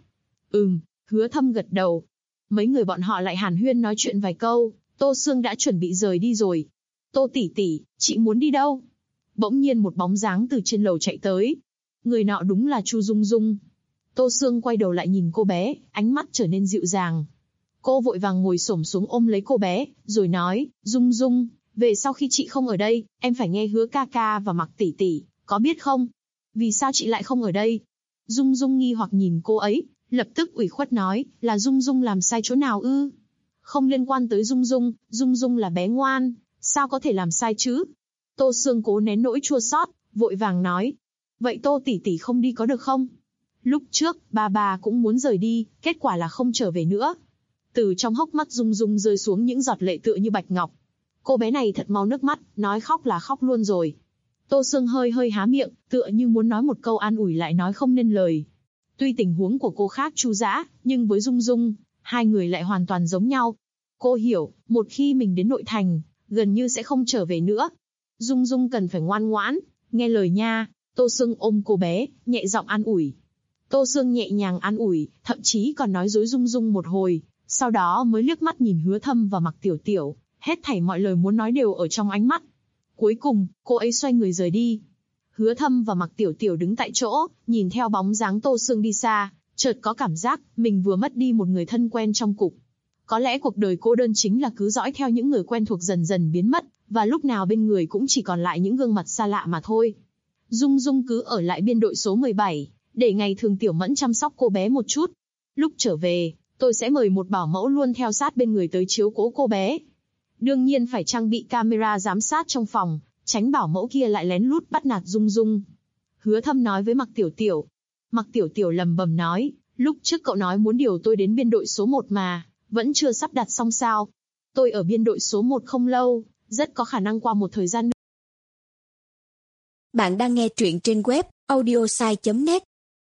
Hứa Thâm gật đầu. Mấy người bọn họ lại hàn huyên nói chuyện vài câu, Tô Sương đã chuẩn bị rời đi rồi. Tô tỷ tỷ, chị muốn đi đâu? Bỗng nhiên một bóng dáng từ trên lầu chạy tới. Người nọ đúng là Chu Dung Dung. Tô Sương quay đầu lại nhìn cô bé, ánh mắt trở nên dịu dàng. Cô vội vàng ngồi xổm xuống ôm lấy cô bé, rồi nói, Dung Dung, về sau khi chị không ở đây, em phải nghe Hứa ca ca và Mạc tỷ tỷ, có biết không? Vì sao chị lại không ở đây? Dung Dung nghi hoặc nhìn cô ấy, lập tức ủy khuất nói, là Dung Dung làm sai chỗ nào ư? Không liên quan tới Dung Dung là bé ngoan, sao có thể làm sai chứ? Tô Sương cố nén nỗi chua xót, vội vàng nói. Vậy Tô tỷ tỷ không đi có được không? Lúc trước, bà cũng muốn rời đi, kết quả là không trở về nữa. Từ trong hốc mắt Dung Dung rơi xuống những giọt lệ tựa như bạch ngọc. Cô bé này thật mau nước mắt, nói khóc là khóc luôn rồi. Tô Sương hơi hơi há miệng, tựa như muốn nói một câu an ủi lại nói không nên lời. Tuy tình huống của cô khác Chu Dã, nhưng với Dung Dung, hai người lại hoàn toàn giống nhau. Cô hiểu, một khi mình đến nội thành, gần như sẽ không trở về nữa. Dung Dung cần phải ngoan ngoãn, nghe lời nha. Tô Sương ôm cô bé, nhẹ giọng an ủi. Tô Sương nhẹ nhàng an ủi, thậm chí còn nói dối Dung Dung một hồi, sau đó mới liếc mắt nhìn Hứa Thâm và Mặc Tiểu Tiểu, hết thảy mọi lời muốn nói đều ở trong ánh mắt. Cuối cùng, cô ấy xoay người rời đi. Hứa Thâm và Mặc Tiểu Tiểu đứng tại chỗ, nhìn theo bóng dáng Tô Sương đi xa, chợt có cảm giác mình vừa mất đi một người thân quen trong cục. Có lẽ cuộc đời cô đơn chính là cứ dõi theo những người quen thuộc dần dần biến mất, và lúc nào bên người cũng chỉ còn lại những gương mặt xa lạ mà thôi. Dung Dung cứ ở lại biên đội số 17, để ngày thường Tiểu Mẫn chăm sóc cô bé một chút. Lúc trở về, tôi sẽ mời một bảo mẫu luôn theo sát bên người tới chiếu cố cô bé. Đương nhiên phải trang bị camera giám sát trong phòng, tránh bảo mẫu kia lại lén lút bắt nạt Dung Dung. Hứa Thâm nói với Mặc Tiểu Tiểu. Mặc Tiểu Tiểu lầm bầm nói, lúc trước cậu nói muốn điều tôi đến biên đội số 1 mà, vẫn chưa sắp đặt xong sao? Tôi ở biên đội số 1 không lâu, rất có khả năng qua một thời gian nữa. Bạn đang nghe truyện trên web audiosai.net.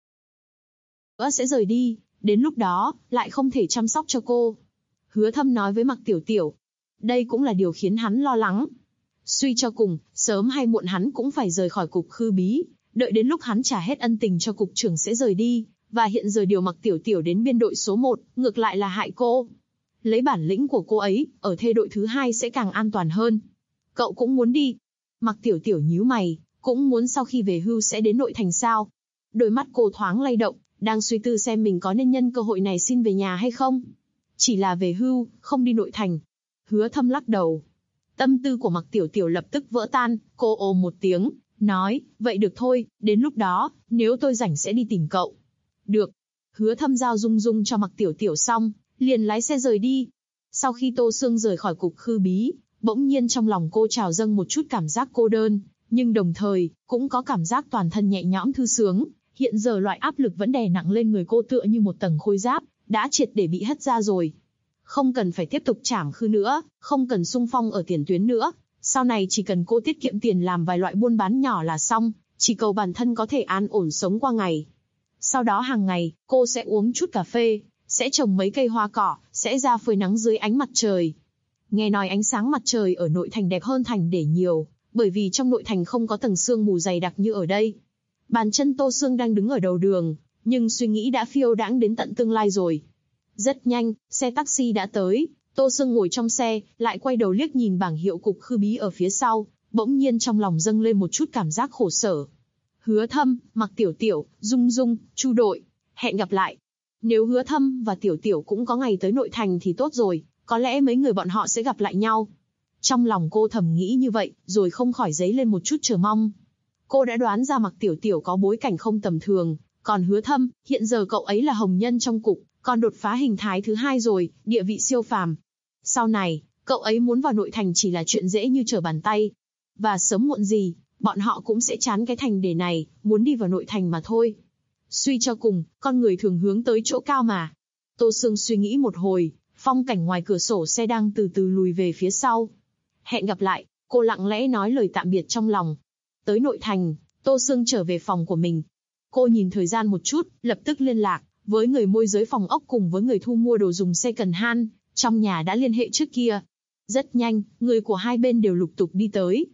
Sẽ rời đi, đến lúc đó, lại không thể chăm sóc cho cô. Hứa Thâm nói với Mặc Tiểu Tiểu. Đây cũng là điều khiến hắn lo lắng. Suy cho cùng, sớm hay muộn hắn cũng phải rời khỏi cục Khư Bí, đợi đến lúc hắn trả hết ân tình cho cục trưởng sẽ rời đi, và hiện giờ điều Mặc Tiểu Tiểu đến biên đội số 1, ngược lại là hại cô. Lấy bản lĩnh của cô ấy, ở thê đội thứ 2 sẽ càng an toàn hơn. Cậu cũng muốn đi. Mặc Tiểu Tiểu nhíu mày, cũng muốn sau khi về hưu sẽ đến nội thành sao? Đôi mắt cô thoáng lay động, đang suy tư xem mình có nên nhân cơ hội này xin về nhà hay không. Chỉ là về hưu, không đi nội thành. Hứa Thâm lắc đầu. Tâm tư của Mặc Tiểu Tiểu lập tức vỡ tan, cô ồ một tiếng, nói, vậy được thôi, đến lúc đó, nếu tôi rảnh sẽ đi tìm cậu. Được. Hứa Thâm giao Dung Dung cho Mặc Tiểu Tiểu xong, liền lái xe rời đi. Sau khi Tô Sương rời khỏi cục Khư Bí, bỗng nhiên trong lòng cô trào dâng một chút cảm giác cô đơn, nhưng đồng thời, cũng có cảm giác toàn thân nhẹ nhõm thư sướng. Hiện giờ loại áp lực vẫn đè nặng lên người cô tựa như một tầng khôi giáp, đã triệt để bị hất ra rồi. Không cần phải tiếp tục trảm khư nữa, không cần xung phong ở tiền tuyến nữa, sau này chỉ cần cô tiết kiệm tiền làm vài loại buôn bán nhỏ là xong, chỉ cầu bản thân có thể an ổn sống qua ngày. Sau đó hàng ngày, cô sẽ uống chút cà phê, sẽ trồng mấy cây hoa cỏ, sẽ ra phơi nắng dưới ánh mặt trời. Nghe nói ánh sáng mặt trời ở nội thành đẹp hơn thành để nhiều, bởi vì trong nội thành không có tầng sương mù dày đặc như ở đây. Bàn chân Tô Sương đang đứng ở đầu đường, nhưng suy nghĩ đã phiêu đãng đến tận tương lai rồi. Rất nhanh, xe taxi đã tới, Tô Sương ngồi trong xe, lại quay đầu liếc nhìn bảng hiệu cục Khư Bí ở phía sau, bỗng nhiên trong lòng dâng lên một chút cảm giác khổ sở. Hứa Thâm, Mặc Tiểu Tiểu, Dung Dung, Chu đội, hẹn gặp lại. Nếu Hứa Thâm và Tiểu Tiểu cũng có ngày tới nội thành thì tốt rồi, có lẽ mấy người bọn họ sẽ gặp lại nhau. Trong lòng cô thầm nghĩ như vậy, rồi không khỏi dấy lên một chút chờ mong. Cô đã đoán ra Mặc Tiểu Tiểu có bối cảnh không tầm thường, còn Hứa Thâm, hiện giờ cậu ấy là hồng nhân trong cục, còn đột phá hình thái thứ 2 rồi, địa vị siêu phàm. Sau này, cậu ấy muốn vào nội thành chỉ là chuyện dễ như trở bàn tay. Và sớm muộn gì, bọn họ cũng sẽ chán cái thành đề này, muốn đi vào nội thành mà thôi. Suy cho cùng, con người thường hướng tới chỗ cao mà. Tô Sương suy nghĩ một hồi, phong cảnh ngoài cửa sổ xe đang từ từ lùi về phía sau. Hẹn gặp lại, cô lặng lẽ nói lời tạm biệt trong lòng. Tới nội thành, Tô Sương trở về phòng của mình. Cô nhìn thời gian một chút, lập tức liên lạc với người môi giới phòng ốc cùng với người thu mua đồ dùng second hand, trong nhà đã liên hệ trước kia. Rất nhanh, người của hai bên đều lục tục đi tới.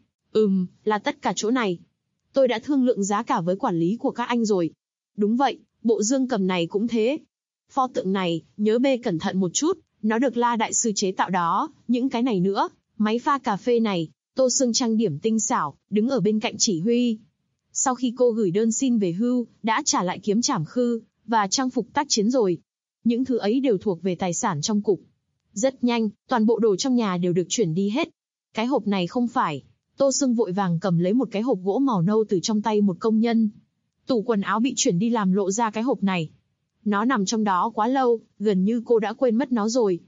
Là tất cả chỗ này. Tôi đã thương lượng giá cả với quản lý của các anh rồi. Đúng vậy, bộ dương cầm này cũng thế. Pho tượng này, nhớ bê cẩn thận một chút, nó được La đại sư chế tạo đó, những cái này nữa, máy pha cà phê này. Tô Sương trang điểm tinh xảo, đứng ở bên cạnh chỉ huy. Sau khi cô gửi đơn xin về hưu, đã trả lại kiếm trảm khư và trang phục tác chiến rồi. Những thứ ấy đều thuộc về tài sản trong cục. Rất nhanh, toàn bộ đồ trong nhà đều được chuyển đi hết. Cái hộp này không phải. Tô Sương vội vàng cầm lấy một cái hộp gỗ màu nâu từ trong tay một công nhân. Tủ quần áo bị chuyển đi làm lộ ra cái hộp này. Nó nằm trong đó quá lâu, gần như cô đã quên mất nó rồi.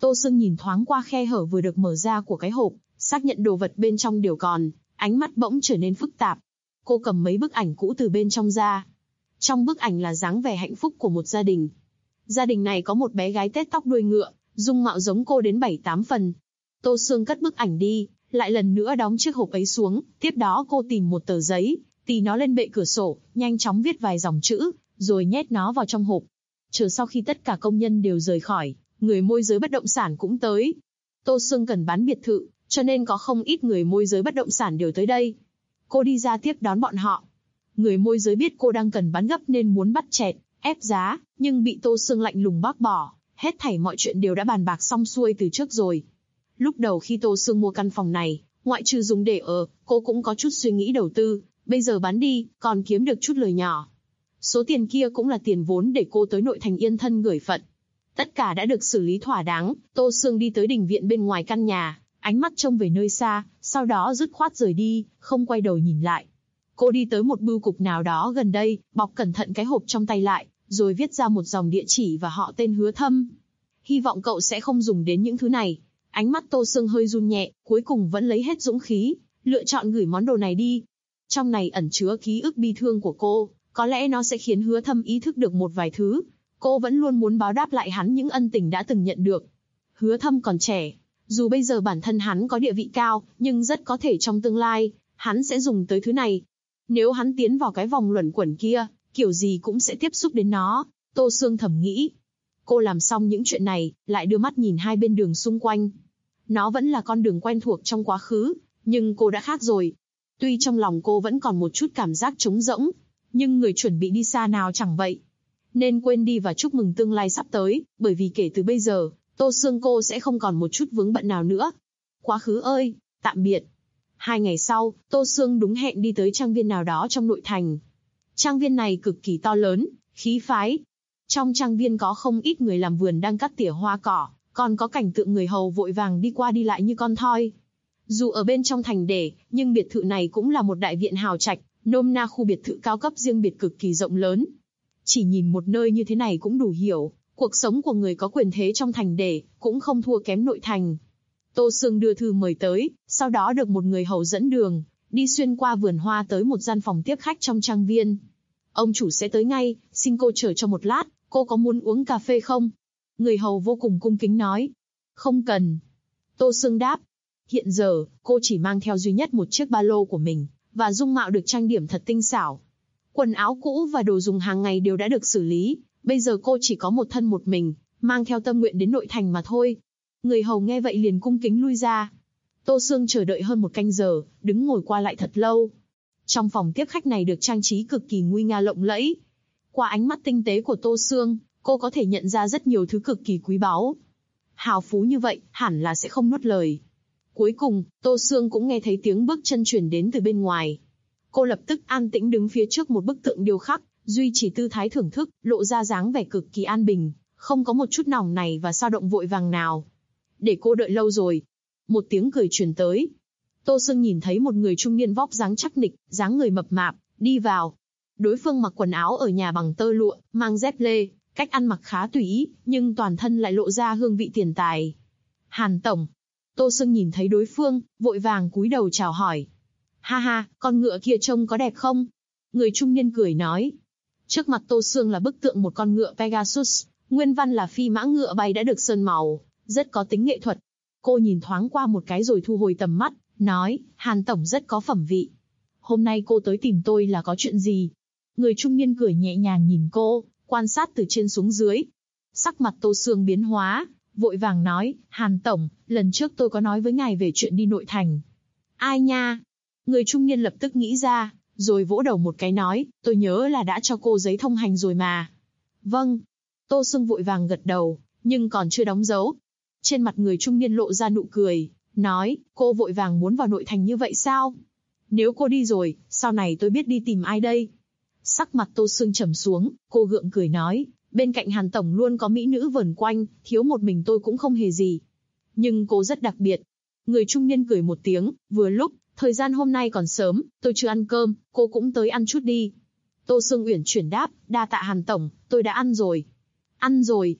Tô Sương nhìn thoáng qua khe hở vừa được mở ra của cái hộp, xác nhận đồ vật bên trong đều còn, ánh mắt bỗng trở nên phức tạp. Cô cầm mấy bức ảnh cũ từ bên trong ra. Trong bức ảnh là dáng vẻ hạnh phúc của một gia đình. Gia đình này có một bé gái tết tóc đuôi ngựa, dung mạo giống cô đến 7-8 phần. Tô Sương cất bức ảnh đi, lại lần nữa đóng chiếc hộp ấy xuống, tiếp đó cô tìm một tờ giấy, tì nó lên bệ cửa sổ, nhanh chóng viết vài dòng chữ, rồi nhét nó vào trong hộp. Chờ sau khi tất cả công nhân đều rời khỏi, người môi giới bất động sản cũng tới. Tô Sương cần bán biệt thự, cho nên có không ít người môi giới bất động sản đều tới đây. Cô đi ra tiếp đón bọn họ. Người môi giới biết cô đang cần bán gấp nên muốn bắt chẹt, ép giá, nhưng bị Tô Sương lạnh lùng bác bỏ. Hết thảy mọi chuyện đều đã bàn bạc xong xuôi từ trước rồi. Lúc đầu khi Tô Sương mua căn phòng này, ngoại trừ dùng để ở, cô cũng có chút suy nghĩ đầu tư. Bây giờ bán đi, còn kiếm được chút lời nhỏ. Số tiền kia cũng là tiền vốn để cô tới nội thành yên thân gửi phận. Tất cả đã được xử lý thỏa đáng. Tô Sương đi tới đình viện bên ngoài căn nhà, ánh mắt trông về nơi xa, sau đó dứt khoát rời đi, không quay đầu nhìn lại. Cô đi tới một bưu cục nào đó gần đây, bọc cẩn thận cái hộp trong tay lại, rồi viết ra một dòng địa chỉ và họ tên Hứa Thâm. Hy vọng cậu sẽ không dùng đến những thứ này. Ánh mắt Tô Sương hơi run nhẹ, cuối cùng vẫn lấy hết dũng khí, lựa chọn gửi món đồ này đi. Trong này ẩn chứa ký ức bi thương của cô, có lẽ nó sẽ khiến Hứa Thâm ý thức được một vài thứ. Cô vẫn luôn muốn báo đáp lại hắn những ân tình đã từng nhận được. Hứa Thâm còn trẻ, dù bây giờ bản thân hắn có địa vị cao, nhưng rất có thể trong tương lai, hắn sẽ dùng tới thứ này. Nếu hắn tiến vào cái vòng luẩn quẩn kia, kiểu gì cũng sẽ tiếp xúc đến nó, Tô Sương thầm nghĩ. Cô làm xong những chuyện này, lại đưa mắt nhìn hai bên đường xung quanh. Nó vẫn là con đường quen thuộc trong quá khứ, nhưng cô đã khác rồi. Tuy trong lòng cô vẫn còn một chút cảm giác trống rỗng, nhưng người chuẩn bị đi xa nào chẳng vậy. Nên quên đi và chúc mừng tương lai sắp tới, bởi vì kể từ bây giờ, Tô Sương cô sẽ không còn một chút vướng bận nào nữa. Quá khứ ơi, tạm biệt. 2 ngày sau, Tô Sương đúng hẹn đi tới trang viên nào đó trong nội thành. Trang viên này cực kỳ to lớn, khí phái. Trong trang viên có không ít người làm vườn đang cắt tỉa hoa cỏ, còn có cảnh tượng người hầu vội vàng đi qua đi lại như con thoi. Dù ở bên trong thành để, nhưng biệt thự này cũng là một đại viện hào trạch, nôm na khu biệt thự cao cấp riêng biệt cực kỳ rộng lớn. Chỉ nhìn một nơi như thế này cũng đủ hiểu, cuộc sống của người có quyền thế trong thành để, cũng không thua kém nội thành. Tô Sương đưa thư mời tới, sau đó được một người hầu dẫn đường, đi xuyên qua vườn hoa tới một gian phòng tiếp khách trong trang viên. Ông chủ sẽ tới ngay, xin cô chờ cho một lát, cô có muốn uống cà phê không? Người hầu vô cùng cung kính nói. Không cần. Tô Sương đáp. Hiện giờ, cô chỉ mang theo duy nhất một chiếc ba lô của mình, và dung mạo được trang điểm thật tinh xảo. Quần áo cũ và đồ dùng hàng ngày đều đã được xử lý, bây giờ cô chỉ có một thân một mình, mang theo tâm nguyện đến nội thành mà thôi. Người hầu nghe vậy liền cung kính lui ra. Tô Sương chờ đợi hơn 1 canh giờ, đứng ngồi qua lại thật lâu. Trong phòng tiếp khách này được trang trí cực kỳ nguy nga lộng lẫy. Qua ánh mắt tinh tế của Tô Sương, cô có thể nhận ra rất nhiều thứ cực kỳ quý báu. Hào phú như vậy, hẳn là sẽ không nuốt lời. Cuối cùng, Tô Sương cũng nghe thấy tiếng bước chân truyền đến từ bên ngoài. Cô lập tức an tĩnh đứng phía trước một bức tượng điêu khắc, duy trì tư thái thưởng thức, lộ ra dáng vẻ cực kỳ an bình, không có một chút nòng này và sao động vội vàng nào. Để cô đợi lâu rồi. Một tiếng cười truyền tới. Tô Sương nhìn thấy một người trung niên vóc dáng chắc nịch, dáng người mập mạp, đi vào. Đối phương mặc quần áo ở nhà bằng tơ lụa, mang dép lê, cách ăn mặc khá tùy ý, nhưng toàn thân lại lộ ra hương vị tiền tài. Hàn tổng. Tô Sương nhìn thấy đối phương, vội vàng cúi đầu chào hỏi. Ha ha, con ngựa kia trông có đẹp không? Người trung niên cười nói. Trước mặt Tô Sương là bức tượng một con ngựa Pegasus, nguyên văn là phi mã ngựa bay đã được sơn màu, rất có tính nghệ thuật. Cô nhìn thoáng qua một cái rồi thu hồi tầm mắt, nói, Hàn tổng rất có phẩm vị. Hôm nay cô tới tìm tôi là có chuyện gì? Người trung niên cười nhẹ nhàng nhìn cô, quan sát từ trên xuống dưới. Sắc mặt Tô Sương biến hóa, vội vàng nói, Hàn tổng, lần trước tôi có nói với ngài về chuyện đi nội thành. Ai nha? Người trung niên lập tức nghĩ ra, rồi vỗ đầu một cái nói, tôi nhớ là đã cho cô giấy thông hành rồi mà. Vâng. Tô Sương vội vàng gật đầu, nhưng còn chưa đóng dấu. Trên mặt người trung niên lộ ra nụ cười, nói, cô vội vàng muốn vào nội thành như vậy sao? Nếu cô đi rồi, sau này tôi biết đi tìm ai đây? Sắc mặt Tô Sương trầm xuống, cô gượng cười nói, bên cạnh Hàn tổng luôn có mỹ nữ vờn quanh, thiếu một mình tôi cũng không hề gì. Nhưng cô rất đặc biệt. Người trung niên cười một tiếng, vừa lúc, thời gian hôm nay còn sớm, tôi chưa ăn cơm, cô cũng tới ăn chút đi. Tô Sương uyển chuyển đáp, đa tạ Hàn tổng, tôi đã ăn rồi. Ăn rồi.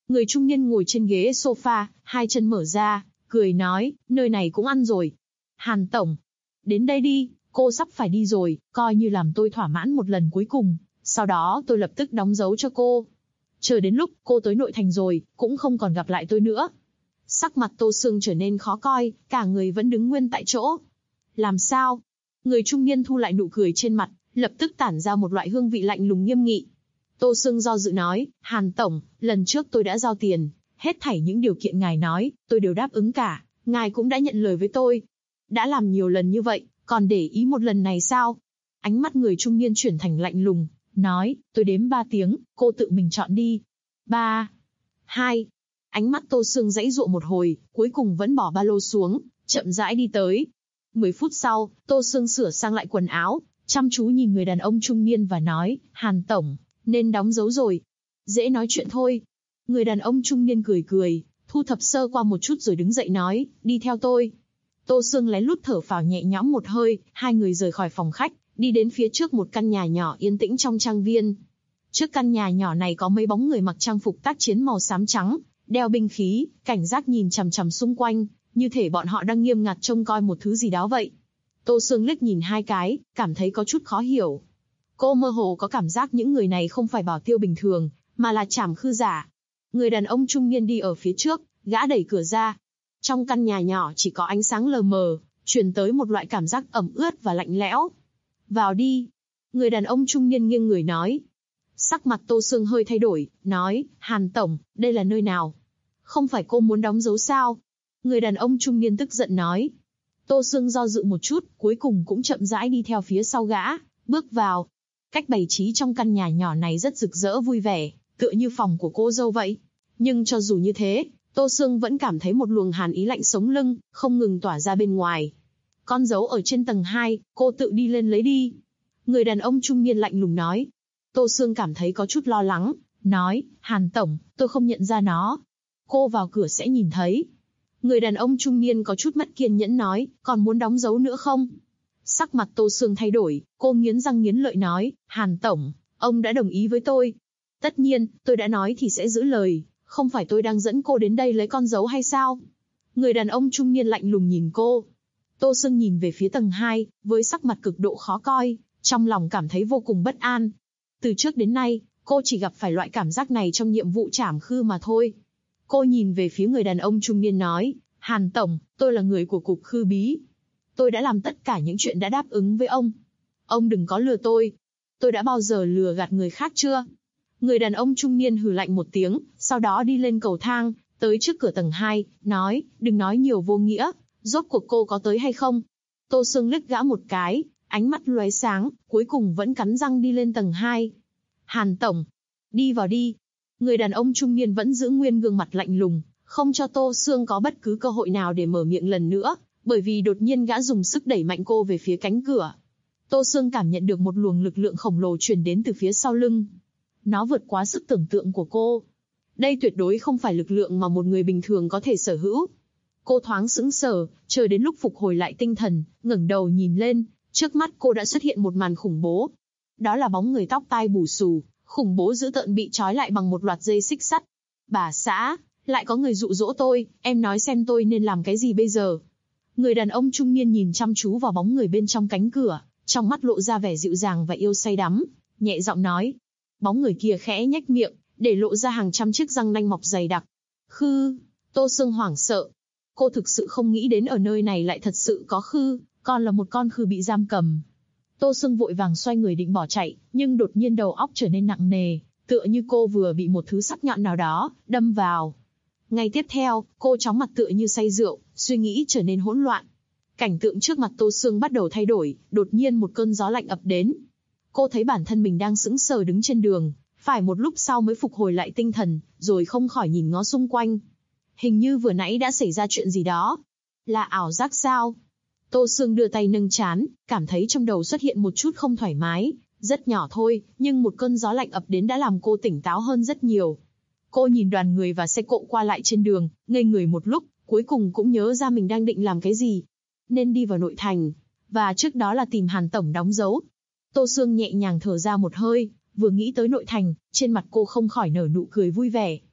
Người trung niên ngồi trên ghế sofa, hai chân mở ra, cười nói, nơi này cũng ăn rồi. Hàn tổng, đến đây đi, cô sắp phải đi rồi, coi như làm tôi thỏa mãn một lần cuối cùng, sau đó tôi lập tức đóng dấu cho cô. Chờ đến lúc cô tới nội thành rồi, cũng không còn gặp lại tôi nữa. Sắc mặt Tô Sương trở nên khó coi, cả người vẫn đứng nguyên tại chỗ. Làm sao? Người trung niên thu lại nụ cười trên mặt, lập tức tản ra một loại hương vị lạnh lùng nghiêm nghị. Tô Sương do dự nói, Hàn tổng, lần trước tôi đã giao tiền, hết thảy những điều kiện ngài nói, tôi đều đáp ứng cả, ngài cũng đã nhận lời với tôi. Đã làm nhiều lần như vậy, còn để ý một lần này sao? Ánh mắt người trung niên chuyển thành lạnh lùng, nói, tôi đếm 3 tiếng, cô tự mình chọn đi. 3, 2, ánh mắt Tô Sương giãy giụa một hồi, cuối cùng vẫn bỏ ba lô xuống, chậm rãi đi tới. 10 phút sau, Tô Sương sửa sang lại quần áo, chăm chú nhìn người đàn ông trung niên và nói, Hàn tổng, nên đóng dấu rồi. Dễ nói chuyện thôi. Người đàn ông trung niên cười cười, thu thập sơ qua một chút rồi đứng dậy nói, đi theo tôi. Tô Sương lén lút thở phào nhẹ nhõm một hơi, hai người rời khỏi phòng khách, đi đến phía trước một căn nhà nhỏ yên tĩnh trong trang viên. Trước căn nhà nhỏ này có mấy bóng người mặc trang phục tác chiến màu xám trắng, đeo binh khí, cảnh giác nhìn chằm chằm xung quanh, như thể bọn họ đang nghiêm ngặt trông coi một thứ gì đó vậy. Tô Sương liếc nhìn hai cái, cảm thấy có chút khó hiểu. Cô mơ hồ có cảm giác những người này không phải bảo tiêu bình thường, mà là trảm khư giả. Người đàn ông trung niên đi ở phía trước, gã đẩy cửa ra. Trong căn nhà nhỏ chỉ có ánh sáng lờ mờ, truyền tới một loại cảm giác ẩm ướt và lạnh lẽo. Vào đi. Người đàn ông trung niên nghiêng người nói. Sắc mặt Tô Sương hơi thay đổi, nói, Hàn tổng, đây là nơi nào? Không phải cô muốn đóng dấu sao? Người đàn ông trung niên tức giận nói. Tô Sương do dự một chút, cuối cùng cũng chậm rãi đi theo phía sau gã, bước vào. Cách bày trí trong căn nhà nhỏ này rất rực rỡ vui vẻ, tựa như phòng của cô dâu vậy. Nhưng cho dù như thế, Tô Sương vẫn cảm thấy một luồng hàn ý lạnh sống lưng, không ngừng tỏa ra bên ngoài. Con dấu ở trên tầng 2, cô tự đi lên lấy đi. Người đàn ông trung niên lạnh lùng nói. Tô Sương cảm thấy có chút lo lắng, nói, Hàn tổng, tôi không nhận ra nó. Cô vào cửa sẽ nhìn thấy. Người đàn ông trung niên có chút mất kiên nhẫn nói, còn muốn đóng dấu nữa không? Sắc mặt Tô Sương thay đổi, cô nghiến răng nghiến lợi nói, Hàn tổng, ông đã đồng ý với tôi. Tất nhiên, tôi đã nói thì sẽ giữ lời, không phải tôi đang dẫn cô đến đây lấy con dấu hay sao? Người đàn ông trung niên lạnh lùng nhìn cô. Tô Sương nhìn về phía tầng 2, với sắc mặt cực độ khó coi, trong lòng cảm thấy vô cùng bất an. Từ trước đến nay, cô chỉ gặp phải loại cảm giác này trong nhiệm vụ trảm khư mà thôi. Cô nhìn về phía người đàn ông trung niên nói, Hàn tổng, tôi là người của cục khư bí. Tôi đã làm tất cả những chuyện đã đáp ứng với ông. Ông đừng có lừa tôi. Tôi đã bao giờ lừa gạt người khác chưa? Người đàn ông trung niên hừ lạnh một tiếng, sau đó đi lên cầu thang, tới trước cửa tầng 2, nói, đừng nói nhiều vô nghĩa, rốt cuộc cô có tới hay không? Tô Sương liếc gã một cái, ánh mắt lóe sáng, cuối cùng vẫn cắn răng đi lên tầng 2. Hàn tổng, đi vào đi. Người đàn ông trung niên vẫn giữ nguyên gương mặt lạnh lùng, không cho Tô Sương có bất cứ cơ hội nào để mở miệng lần nữa, bởi vì đột nhiên gã dùng sức đẩy mạnh cô về phía cánh cửa. Tô Sương cảm nhận được một luồng lực lượng khổng lồ truyền đến từ phía sau lưng. Nó vượt quá sức tưởng tượng của cô. Đây tuyệt đối không phải lực lượng mà một người bình thường có thể sở hữu. Cô thoáng sững sờ, chờ đến lúc phục hồi lại tinh thần, ngẩng đầu nhìn lên, trước mắt cô đã xuất hiện một màn khủng bố. Đó là bóng người tóc tai bù xù, khủng bố dữ tợn bị trói lại bằng một loạt dây xích sắt. Bà xã, lại có người dụ dỗ tôi, em nói xem tôi nên làm cái gì bây giờ? Người đàn ông trung niên nhìn chăm chú vào bóng người bên trong cánh cửa, trong mắt lộ ra vẻ dịu dàng và yêu say đắm, nhẹ giọng nói. Bóng người kia khẽ nhếch miệng, để lộ ra hàng trăm chiếc răng nanh mọc dày đặc. Khư, Tô Sương hoảng sợ. Cô thực sự không nghĩ đến ở nơi này lại thật sự có khư, còn là một con khư bị giam cầm. Tô Sương vội vàng xoay người định bỏ chạy, nhưng đột nhiên đầu óc trở nên nặng nề, tựa như cô vừa bị một thứ sắc nhọn nào đó đâm vào. Ngay tiếp theo, cô chóng mặt tựa như say rượu, suy nghĩ trở nên hỗn loạn. Cảnh tượng trước mặt Tô Sương bắt đầu thay đổi, đột nhiên một cơn gió lạnh ập đến. Cô thấy bản thân mình đang sững sờ đứng trên đường, phải một lúc sau mới phục hồi lại tinh thần, rồi không khỏi nhìn ngó xung quanh. Hình như vừa nãy đã xảy ra chuyện gì đó. Là ảo giác sao? Tô Sương đưa tay nâng trán, cảm thấy trong đầu xuất hiện một chút không thoải mái, rất nhỏ thôi, nhưng một cơn gió lạnh ập đến đã làm cô tỉnh táo hơn rất nhiều. Cô nhìn đoàn người và xe cộ qua lại trên đường, ngây người một lúc, cuối cùng cũng nhớ ra mình đang định làm cái gì. Nên đi vào nội thành, và trước đó là tìm Hàn tổng đóng dấu. Tô Sương nhẹ nhàng thở ra một hơi, vừa nghĩ tới nội thành, trên mặt cô không khỏi nở nụ cười vui vẻ.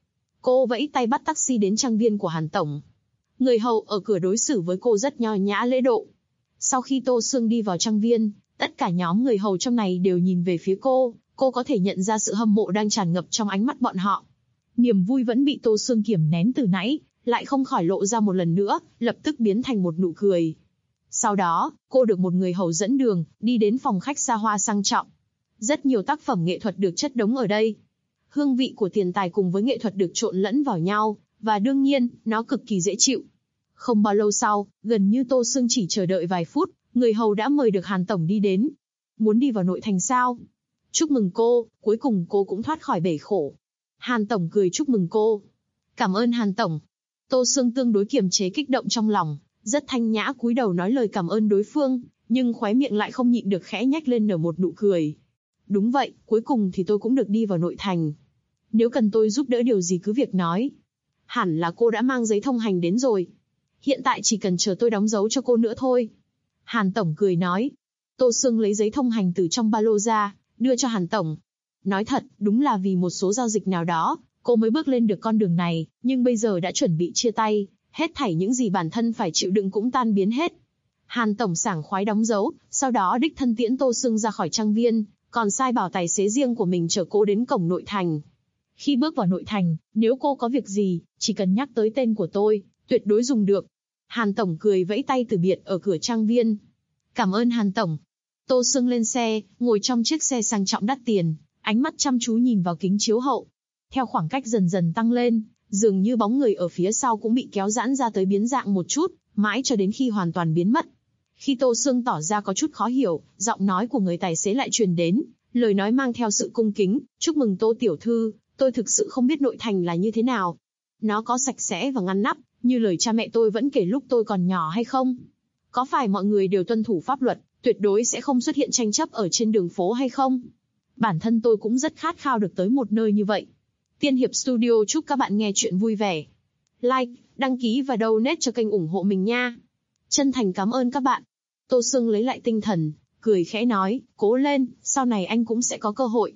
Cô vẫy tay bắt taxi đến trang viên của Hàn tổng. Người hầu ở cửa đối xử với cô rất nho nhã lễ độ. Sau khi Tô Sương đi vào trang viên, tất cả nhóm người hầu trong này đều nhìn về phía cô có thể nhận ra sự hâm mộ đang tràn ngập trong ánh mắt bọn họ. Niềm vui vẫn bị Tô Sương kiềm nén từ nãy, lại không khỏi lộ ra một lần nữa, lập tức biến thành một nụ cười. Sau đó, cô được một người hầu dẫn đường, đi đến phòng khách xa hoa sang trọng. Rất nhiều tác phẩm nghệ thuật được chất đống ở đây. Hương vị của tiền tài cùng với nghệ thuật được trộn lẫn vào nhau, và đương nhiên, nó cực kỳ dễ chịu. Không bao lâu sau, gần như Tô Sương chỉ chờ đợi vài phút, người hầu đã mời được Hàn tổng đi đến. Muốn đi vào nội thành sao? Chúc mừng cô, cuối cùng cô cũng thoát khỏi bể khổ. Hàn tổng cười chúc mừng cô. Cảm ơn Hàn tổng. Tô Sương tương đối kiềm chế kích động trong lòng, rất thanh nhã cúi đầu nói lời cảm ơn đối phương, nhưng khóe miệng lại không nhịn được khẽ nhếch lên nở một nụ cười. Đúng vậy, cuối cùng thì tôi cũng được đi vào nội thành. Nếu cần tôi giúp đỡ điều gì cứ việc nói. Hẳn là cô đã mang giấy thông hành đến rồi. Hiện tại chỉ cần chờ tôi đóng dấu cho cô nữa thôi. Hàn tổng cười nói. Tô Sương lấy giấy thông hành từ trong ba lô ra, đưa cho Hàn tổng. Nói thật, đúng là vì một số giao dịch nào đó, cô mới bước lên được con đường này, nhưng bây giờ đã chuẩn bị chia tay, hết thảy những gì bản thân phải chịu đựng cũng tan biến hết. Hàn tổng sảng khoái đóng dấu, sau đó đích thân tiễn Tô Sương ra khỏi trang viên, còn sai bảo tài xế riêng của mình chở cô đến cổng nội thành. Khi bước vào nội thành, nếu cô có việc gì, chỉ cần nhắc tới tên của tôi, tuyệt đối dùng được. Hàn tổng cười vẫy tay từ biệt ở cửa trang viên. Cảm ơn Hàn tổng. Tô Sương lên xe, ngồi trong chiếc xe sang trọng đắt tiền, ánh mắt chăm chú nhìn vào kính chiếu hậu. Theo khoảng cách dần dần tăng lên, dường như bóng người ở phía sau cũng bị kéo giãn ra tới biến dạng một chút, mãi cho đến khi hoàn toàn biến mất. Khi Tô Sương tỏ ra có chút khó hiểu, giọng nói của người tài xế lại truyền đến, lời nói mang theo sự cung kính, chúc mừng Tô tiểu thư, tôi thực sự không biết nội thành là như thế nào. Nó có sạch sẽ và ngăn nắp, như lời cha mẹ tôi vẫn kể lúc tôi còn nhỏ hay không? Có phải mọi người đều tuân thủ pháp luật, tuyệt đối sẽ không xuất hiện tranh chấp ở trên đường phố hay không? Bản thân tôi cũng rất khát khao được tới một nơi như vậy. Tiên Hiệp Studio chúc các bạn nghe chuyện vui vẻ. Like, đăng ký và donate cho kênh ủng hộ mình nha. Chân thành cảm ơn các bạn. Tô Sương lấy lại tinh thần, cười khẽ nói, cố lên, sau này anh cũng sẽ có cơ hội.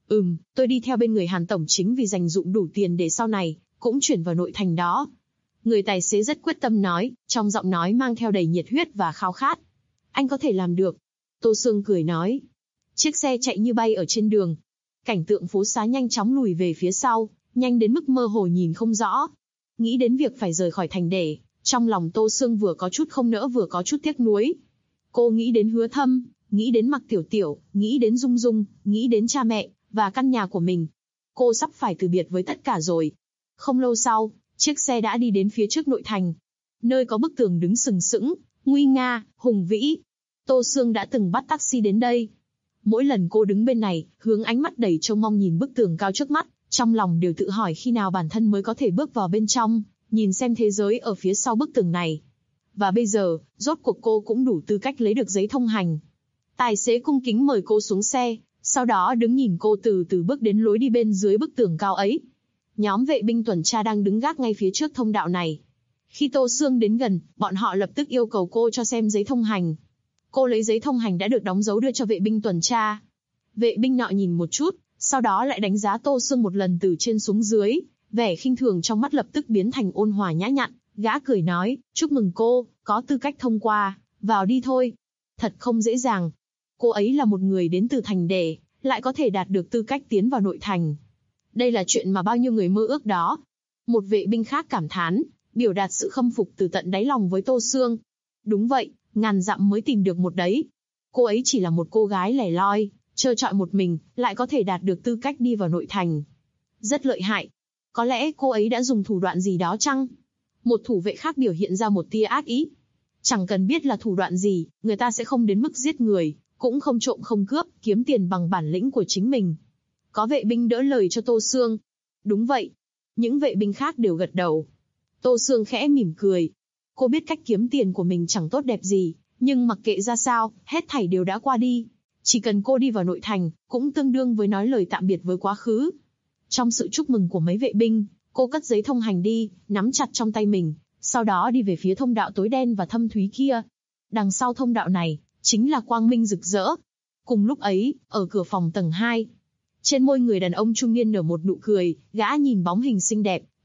Tôi đi theo bên người Hàn tổng chính vì dành dụm đủ tiền để sau này, cũng chuyển vào nội thành đó. Người tài xế rất quyết tâm nói, trong giọng nói mang theo đầy nhiệt huyết và khao khát. Anh có thể làm được. Tô Sương cười nói. Chiếc xe chạy như bay ở trên đường. Cảnh tượng phố xá nhanh chóng lùi về phía sau, nhanh đến mức mơ hồ nhìn không rõ. Nghĩ đến việc phải rời khỏi thành để, trong lòng Tô Sương vừa có chút không nỡ vừa có chút tiếc nuối. Cô nghĩ đến Hứa Thâm, nghĩ đến Mặc Tiểu Tiểu, nghĩ đến Dung Dung, nghĩ đến cha mẹ, và căn nhà của mình. Cô sắp phải từ biệt với tất cả rồi. Không lâu sau, chiếc xe đã đi đến phía trước nội thành. Nơi có bức tường đứng sừng sững, nguy nga, hùng vĩ. Tô Sương đã từng bắt taxi đến đây. Mỗi lần cô đứng bên này, hướng ánh mắt đầy trông mong nhìn bức tường cao trước mắt, trong lòng đều tự hỏi khi nào bản thân mới có thể bước vào bên trong, nhìn xem thế giới ở phía sau bức tường này. Và bây giờ, rốt cuộc cô cũng đủ tư cách lấy được giấy thông hành. Tài xế cung kính mời cô xuống xe, sau đó đứng nhìn cô từ từ bước đến lối đi bên dưới bức tường cao ấy. Nhóm vệ binh tuần tra đang đứng gác ngay phía trước thông đạo này. Khi Tô Sương đến gần, bọn họ lập tức yêu cầu cô cho xem giấy thông hành. Cô lấy giấy thông hành đã được đóng dấu đưa cho vệ binh tuần tra. Vệ binh nọ nhìn một chút, sau đó lại đánh giá Tô Sương một lần từ trên xuống dưới, vẻ khinh thường trong mắt lập tức biến thành ôn hòa nhã nhặn, gã cười nói, chúc mừng cô, có tư cách thông qua, vào đi thôi. Thật không dễ dàng. Cô ấy là một người đến từ thành để, lại có thể đạt được tư cách tiến vào nội thành. Đây là chuyện mà bao nhiêu người mơ ước đó. Một vệ binh khác cảm thán, biểu đạt sự khâm phục từ tận đáy lòng với Tô Sương. Đúng vậy, ngàn dặm mới tìm được một đấy. Cô ấy chỉ là một cô gái lẻ loi, trơ trọi một mình, lại có thể đạt được tư cách đi vào nội thành. Rất lợi hại. Có lẽ cô ấy đã dùng thủ đoạn gì đó chăng? Một thủ vệ khác biểu hiện ra một tia ác ý. Chẳng cần biết là thủ đoạn gì, người ta sẽ không đến mức giết người, cũng không trộm không cướp, kiếm tiền bằng bản lĩnh của chính mình. Có vệ binh đỡ lời cho Tô Sương. Đúng vậy. Những vệ binh khác đều gật đầu. Tô Sương khẽ mỉm cười. Cô biết cách kiếm tiền của mình chẳng tốt đẹp gì, nhưng mặc kệ ra sao, hết thảy đều đã qua đi. Chỉ cần cô đi vào nội thành, cũng tương đương với nói lời tạm biệt với quá khứ. Trong sự chúc mừng của mấy vệ binh, cô cất giấy thông hành đi, nắm chặt trong tay mình, sau đó đi về phía thông đạo tối đen và thâm thúy kia. Đằng sau thông đạo này, chính là quang minh rực rỡ. Cùng lúc ấy, ở cửa phòng tầng 2, trên môi người đàn ông trung niên nở một nụ cười, gã nhìn bóng hình xinh đẹp,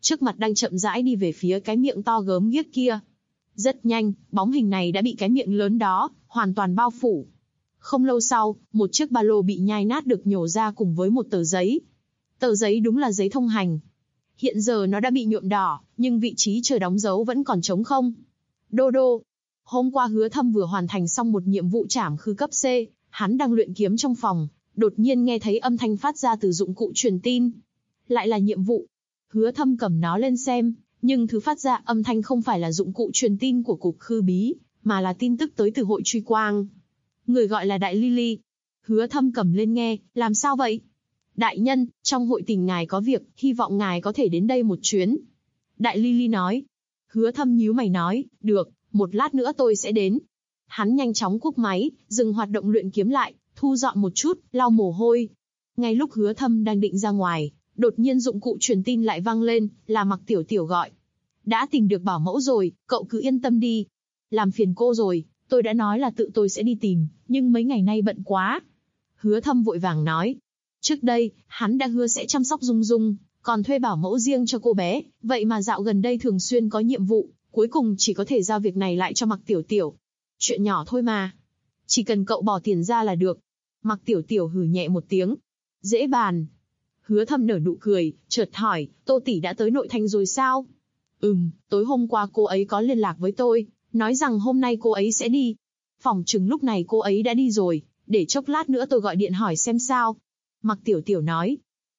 trước mặt đang chậm rãi đi về phía cái miệng to gớm ghiếc kia. Rất nhanh, bóng hình này đã bị cái miệng lớn đó hoàn toàn bao phủ. Không lâu sau, một chiếc ba lô bị nhai nát được nhổ ra cùng với một tờ giấy. Tờ giấy đúng là giấy thông hành. Hiện giờ nó đã bị nhuộm đỏ, nhưng vị trí chờ đóng dấu vẫn còn trống không. Đô đô. Hôm qua Hứa Thâm vừa hoàn thành xong một nhiệm vụ trảm khư cấp C, hắn đang luyện kiếm trong phòng, đột nhiên nghe thấy âm thanh phát ra từ dụng cụ truyền tin. Lại là nhiệm vụ. Hứa Thâm cầm nó lên xem, nhưng thứ phát ra âm thanh không phải là dụng cụ truyền tin của cục khư bí, mà là tin tức tới từ hội truy quang. Người gọi là Đại Lily. Hứa Thâm cầm lên nghe, làm sao vậy? Đại nhân, trong hội tình ngài có việc, hy vọng ngài có thể đến đây một chuyến. Đại Lily nói. Hứa Thâm nhíu mày nói, được, một lát nữa tôi sẽ đến. Hắn nhanh chóng cúp máy, dừng hoạt động luyện kiếm lại, thu dọn một chút, lau mồ hôi. Ngay lúc Hứa Thâm đang định ra ngoài, đột nhiên dụng cụ truyền tin lại vang lên, là Mặc Tiểu Tiểu gọi. Đã tìm được bảo mẫu rồi, cậu cứ yên tâm đi. Làm phiền cô rồi, tôi đã nói là tự tôi sẽ đi tìm, nhưng mấy ngày nay bận quá. Hứa Thâm vội vàng nói. Trước đây, hắn đã hứa sẽ chăm sóc Dung Dung, còn thuê bảo mẫu riêng cho cô bé, vậy mà dạo gần đây thường xuyên có nhiệm vụ, cuối cùng chỉ có thể giao việc này lại cho Mặc Tiểu Tiểu. Chuyện nhỏ thôi mà. Chỉ cần cậu bỏ tiền ra là được. Mặc Tiểu Tiểu hừ nhẹ một tiếng. Dễ bàn. Hứa Thâm nở nụ cười, chợt hỏi, Tô tỷ đã tới nội thành rồi sao? Tối hôm qua cô ấy có liên lạc với tôi, nói rằng hôm nay cô ấy sẽ đi. Phỏng chừng lúc này cô ấy đã đi rồi, để chốc lát nữa tôi gọi điện hỏi xem sao. Mặc Tiểu Tiểu nói.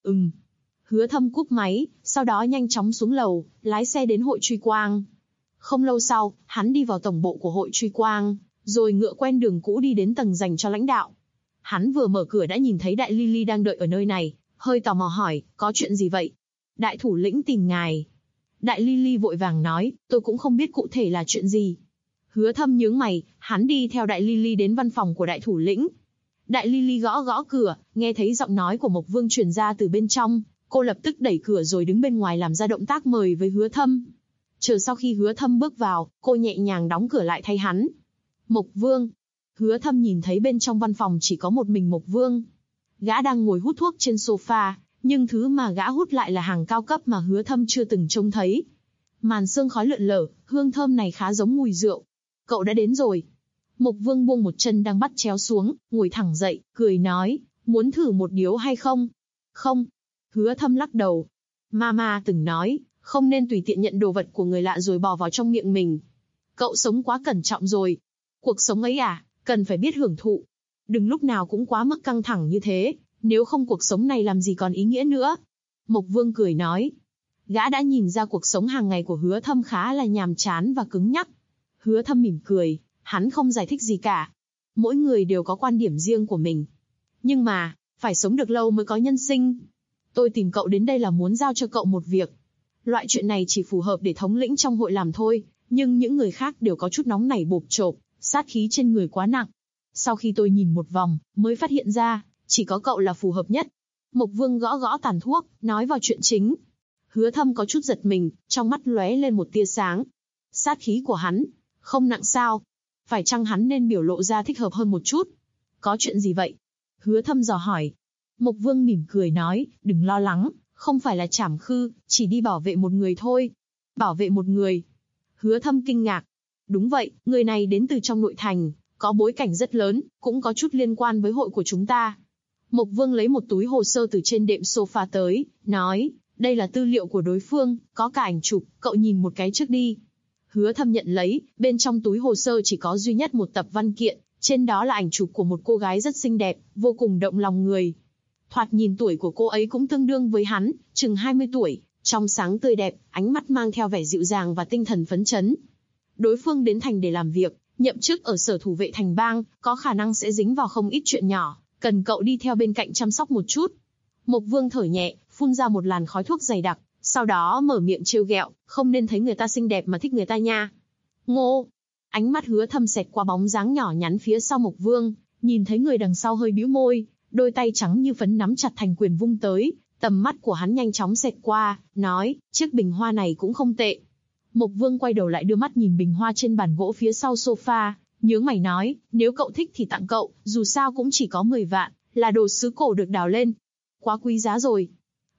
Hứa Thâm cúp máy, sau đó nhanh chóng xuống lầu, lái xe đến hội truy quang. Không lâu sau, hắn đi vào tổng bộ của hội truy quang, rồi ngựa quen đường cũ đi đến tầng dành cho lãnh đạo. Hắn vừa mở cửa đã nhìn thấy Đại Lily đang đợi ở nơi này, hơi tò mò hỏi, có chuyện gì vậy? Đại thủ lĩnh tìm ngài. Đại Lily vội vàng nói, tôi cũng không biết cụ thể là chuyện gì. Hứa Thâm nhướng mày, hắn đi theo Đại Lily đến văn phòng của đại thủ lĩnh. Đại Lily gõ gõ cửa, nghe thấy giọng nói của Mộc Vương truyền ra từ bên trong, cô lập tức đẩy cửa rồi đứng bên ngoài làm ra động tác mời với Hứa Thâm. Chờ sau khi Hứa Thâm bước vào, cô nhẹ nhàng đóng cửa lại thay hắn. Mộc Vương. Hứa Thâm nhìn thấy bên trong văn phòng chỉ có một mình Mộc Vương. Gã đang ngồi hút thuốc trên sofa, nhưng thứ mà gã hút lại là hàng cao cấp mà Hứa Thâm chưa từng trông thấy. Màn sương khói lượn lờ, hương thơm này khá giống mùi rượu. Cậu đã đến rồi. Mộc Vương buông một chân đang bắt chéo xuống, ngồi thẳng dậy, cười nói, muốn thử một điếu hay không? Không. Hứa Thâm lắc đầu. Mama từng nói, không nên tùy tiện nhận đồ vật của người lạ rồi bỏ vào trong miệng mình. Cậu sống quá cẩn trọng rồi. Cuộc sống ấy à, cần phải biết hưởng thụ. Đừng lúc nào cũng quá mức căng thẳng như thế, nếu không cuộc sống này làm gì còn ý nghĩa nữa. Mộc Vương cười nói. Gã đã nhìn ra cuộc sống hàng ngày của Hứa Thâm khá là nhàm chán và cứng nhắc. Hứa Thâm mỉm cười, hắn không giải thích gì cả. Mỗi người đều có quan điểm riêng của mình. Nhưng mà, phải sống được lâu mới có nhân sinh. Tôi tìm cậu đến đây là muốn giao cho cậu một việc. Loại chuyện này chỉ phù hợp để thống lĩnh trong hội làm thôi, nhưng những người khác đều có chút nóng nảy bộp chộp, sát khí trên người quá nặng. Sau khi tôi nhìn một vòng, mới phát hiện ra, chỉ có cậu là phù hợp nhất. Mộc Vương gõ gõ tàn thuốc, nói vào chuyện chính. Hứa Thâm có chút giật mình, trong mắt lóe lên một tia sáng. Sát khí của hắn, không nặng sao? Phải chăng hắn nên biểu lộ ra thích hợp hơn một chút? Có chuyện gì vậy? Hứa Thâm dò hỏi. Mộc Vương mỉm cười nói, đừng lo lắng, không phải là trảm khư, chỉ đi bảo vệ một người thôi. Bảo vệ một người? Hứa Thâm kinh ngạc. Đúng vậy, người này đến từ trong nội thành, có bối cảnh rất lớn, cũng có chút liên quan với hội của chúng ta. Mộc Vương lấy một túi hồ sơ từ trên đệm sofa tới, nói, đây là tư liệu của đối phương, có cả ảnh chụp, cậu nhìn một cái trước đi. Hứa Thâm nhận lấy, bên trong túi hồ sơ chỉ có duy nhất một tập văn kiện, trên đó là ảnh chụp của một cô gái rất xinh đẹp, vô cùng động lòng người. Thoạt nhìn tuổi của cô ấy cũng tương đương với hắn, chừng 20 tuổi, trong sáng tươi đẹp, ánh mắt mang theo vẻ dịu dàng và tinh thần phấn chấn. Đối phương đến thành để làm việc, nhậm chức ở sở thủ vệ thành bang, có khả năng sẽ dính vào không ít chuyện nhỏ, cần cậu đi theo bên cạnh chăm sóc một chút. Mộc Vương thở nhẹ, phun ra một làn khói thuốc dày đặc, sau đó mở miệng trêu ghẹo, không nên thấy người ta xinh đẹp mà thích người ta nha. Ngô! Ánh mắt Hứa Thâm xẹt qua bóng dáng nhỏ nhắn phía sau Mộc Vương, nhìn thấy người đằng sau hơi bĩu môi, đôi tay trắng như phấn nắm chặt thành quyền vung tới, tầm mắt của hắn nhanh chóng xẹt qua, nói, chiếc bình hoa này cũng không tệ. Mộc Vương quay đầu lại đưa mắt nhìn bình hoa trên bàn gỗ phía sau sofa, nhướng mày nói, nếu cậu thích thì tặng cậu, dù sao cũng chỉ có 10 vạn, là đồ sứ cổ được đào lên. Quá quý giá rồi.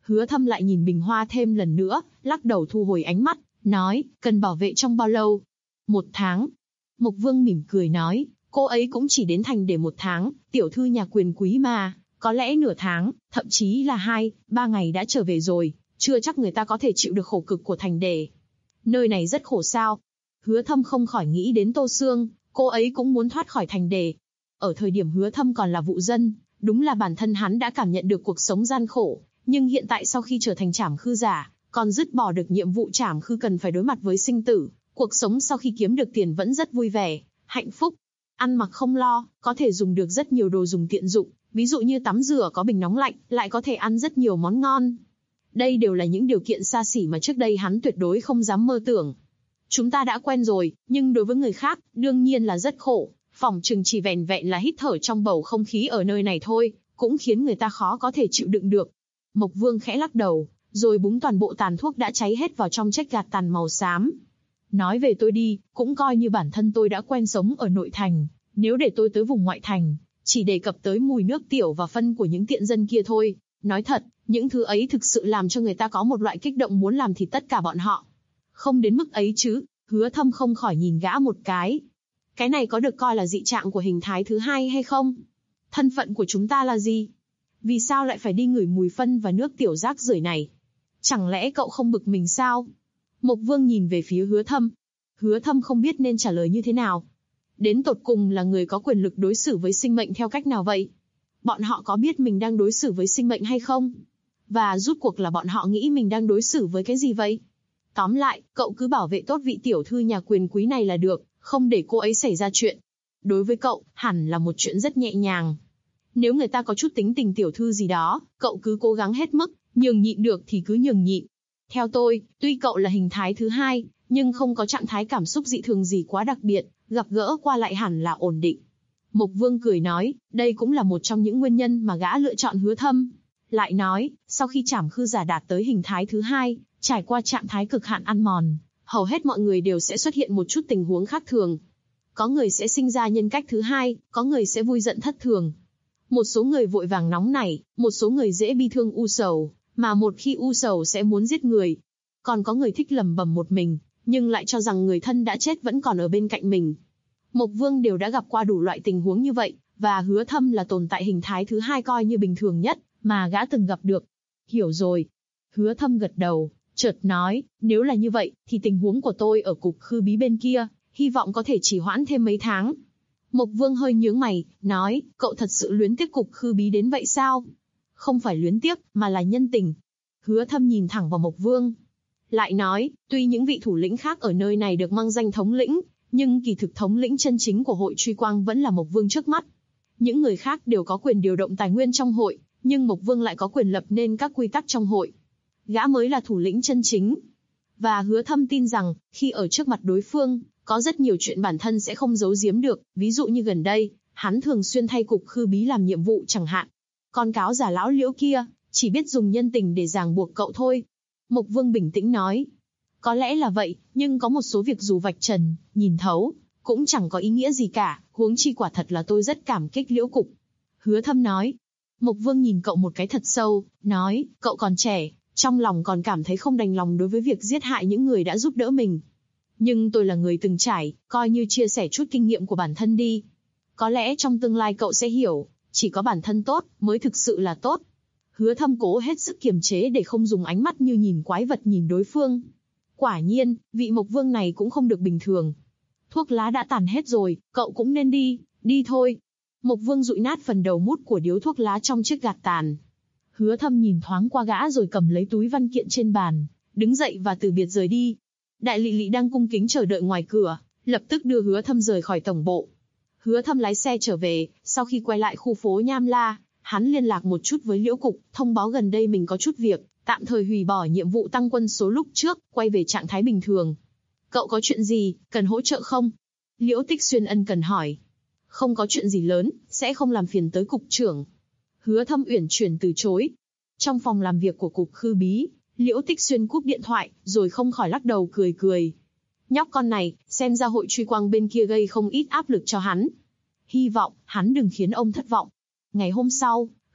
Hứa Thâm lại nhìn bình hoa thêm lần nữa, lắc đầu thu hồi ánh mắt, nói, cần bảo vệ trong bao lâu? 1 tháng. Mộc Vương mỉm cười nói, cô ấy cũng chỉ đến thành để 1 tháng, tiểu thư nhà quyền quý mà, có lẽ nửa tháng, thậm chí là 2-3 ngày đã trở về rồi, chưa chắc người ta có thể chịu được khổ cực của thành để. Nơi này rất khổ sao? Hứa Thâm không khỏi nghĩ đến Tô Sương, cô ấy cũng muốn thoát khỏi thành để. Ở thời điểm Hứa Thâm còn là vụ dân, đúng là bản thân hắn đã cảm nhận được cuộc sống gian khổ, nhưng hiện tại sau khi trở thành trảm khư giả, còn dứt bỏ được nhiệm vụ trảm khư cần phải đối mặt với sinh tử, cuộc sống sau khi kiếm được tiền vẫn rất vui vẻ, hạnh phúc. Ăn mặc không lo, có thể dùng được rất nhiều đồ dùng tiện dụng, ví dụ như tắm rửa có bình nóng lạnh, lại có thể ăn rất nhiều món ngon. Đây đều là những điều kiện xa xỉ mà trước đây hắn tuyệt đối không dám mơ tưởng. Chúng ta đã quen rồi, nhưng đối với người khác, đương nhiên là rất khổ, phỏng chừng chỉ vẻn vẹn là hít thở trong bầu không khí ở nơi này thôi, cũng khiến người ta khó có thể chịu đựng được. Mộc Vương khẽ lắc đầu, rồi búng toàn bộ tàn thuốc đã cháy hết vào trong chiếc gạt tàn màu xám. Nói về tôi đi, cũng coi như bản thân tôi đã quen sống ở nội thành, nếu để tôi tới vùng ngoại thành, chỉ đề cập tới mùi nước tiểu và phân của những tiện dân kia thôi. Nói thật, những thứ ấy thực sự làm cho người ta có một loại kích động muốn làm thịt tất cả bọn họ. Không đến mức ấy chứ, Hứa Thâm không khỏi nhìn gã một cái. Cái này có được coi là dị trạng của hình thái thứ hai hay không? Thân phận của chúng ta là gì? Vì sao lại phải đi ngửi mùi phân và nước tiểu rác rưởi này? Chẳng lẽ cậu không bực mình sao? Mộc Vương nhìn về phía Hứa Thâm. Hứa Thâm không biết nên trả lời như thế nào. Đến tột cùng là người có quyền lực đối xử với sinh mệnh theo cách nào vậy? Bọn họ có biết mình đang đối xử với sinh mệnh hay không? Và rút cuộc là bọn họ nghĩ mình đang đối xử với cái gì vậy? Tóm lại, cậu cứ bảo vệ tốt vị tiểu thư nhà quyền quý này là được, không để cô ấy xảy ra chuyện. Đối với cậu, hẳn là một chuyện rất nhẹ nhàng. Nếu người ta có chút tính tình tiểu thư gì đó, cậu cứ cố gắng hết mức, nhường nhịn được thì cứ nhường nhịn. Theo tôi, tuy cậu là hình thái thứ hai, nhưng không có trạng thái cảm xúc dị thường gì quá đặc biệt, gặp gỡ qua lại hẳn là ổn định. Mộc Vương cười nói, đây cũng là một trong những nguyên nhân mà gã lựa chọn Hứa Thâm. Lại nói, sau khi trảm khư giả đạt tới hình thái thứ hai, trải qua trạng thái cực hạn ăn mòn, hầu hết mọi người đều sẽ xuất hiện một chút tình huống khác thường. Có người sẽ sinh ra nhân cách thứ hai, có người sẽ vui giận thất thường. Một số người vội vàng nóng nảy, một số người dễ bi thương u sầu, mà một khi u sầu sẽ muốn giết người. Còn có người thích lẩm bẩm một mình, nhưng lại cho rằng người thân đã chết vẫn còn ở bên cạnh mình. Mộc Vương đều đã gặp qua đủ loại tình huống như vậy, và Hứa Thâm là tồn tại hình thái thứ hai coi như bình thường nhất mà gã từng gặp được. Hiểu rồi. Hứa Thâm gật đầu, chợt nói, nếu là như vậy, thì tình huống của tôi ở cục khư bí bên kia, hy vọng có thể trì hoãn thêm mấy tháng. Mộc Vương hơi nhướng mày, nói, cậu thật sự luyến tiếc cục khư bí đến vậy sao? Không phải luyến tiếc, mà là nhân tình. Hứa Thâm nhìn thẳng vào Mộc Vương. Lại nói, tuy những vị thủ lĩnh khác ở nơi này được mang danh thống lĩnh, nhưng kỳ thực thống lĩnh chân chính của hội Truy Quang vẫn là Mộc Vương trước mắt. Những người khác đều có quyền điều động tài nguyên trong hội, nhưng Mộc Vương lại có quyền lập nên các quy tắc trong hội. Gã mới là thủ lĩnh chân chính. Và Hứa Thâm tin rằng, khi ở trước mặt đối phương, có rất nhiều chuyện bản thân sẽ không giấu giếm được, ví dụ như gần đây, hắn thường xuyên thay cục khư bí làm nhiệm vụ chẳng hạn. Con cáo giả lão Liễu kia, chỉ biết dùng nhân tình để ràng buộc cậu thôi. Mộc Vương bình tĩnh nói. Có lẽ là vậy, nhưng có một số việc dù vạch trần, nhìn thấu, cũng chẳng có ý nghĩa gì cả, huống chi quả thật là tôi rất cảm kích Liễu cục. Hứa Thâm nói. Mộc Vương nhìn cậu một cái thật sâu, nói, cậu còn trẻ, trong lòng còn cảm thấy không đành lòng đối với việc giết hại những người đã giúp đỡ mình. Nhưng tôi là người từng trải, coi như chia sẻ chút kinh nghiệm của bản thân đi. Có lẽ trong tương lai cậu sẽ hiểu, chỉ có bản thân tốt, mới thực sự là tốt. Hứa Thâm cố hết sức kiềm chế để không dùng ánh mắt như nhìn quái vật nhìn đối phương. Quả nhiên, vị Mộc Vương này cũng không được bình thường. Thuốc lá đã tàn hết rồi, cậu cũng nên đi thôi. Mộc Vương dụi nát phần đầu mút của điếu thuốc lá trong chiếc gạt tàn. Hứa Thâm nhìn thoáng qua gã rồi cầm lấy túi văn kiện trên bàn, đứng dậy và từ biệt rời đi. Đại Lị Lị đang cung kính chờ đợi ngoài cửa, lập tức đưa Hứa Thâm rời khỏi tổng bộ. Hứa Thâm lái xe trở về, sau khi quay lại khu phố Nham La, hắn liên lạc một chút với Liễu cục, thông báo gần đây mình có chút việc, tạm thời hủy bỏ nhiệm vụ tăng quân số lúc trước, quay về trạng thái bình thường. Cậu có chuyện gì, cần hỗ trợ không? Liễu Tích Xuyên ân cần hỏi. Không có chuyện gì lớn, sẽ không làm phiền tới cục trưởng. Hứa Thâm uyển chuyển từ chối. Trong phòng làm việc của cục khư bí, Liễu Tích Xuyên cúp điện thoại, rồi không khỏi lắc đầu cười. Nhóc con này, xem ra hội Truy Quang bên kia gây không ít áp lực cho hắn. Hy vọng, hắn đừng khiến ông thất vọng. Ngày hôm sau,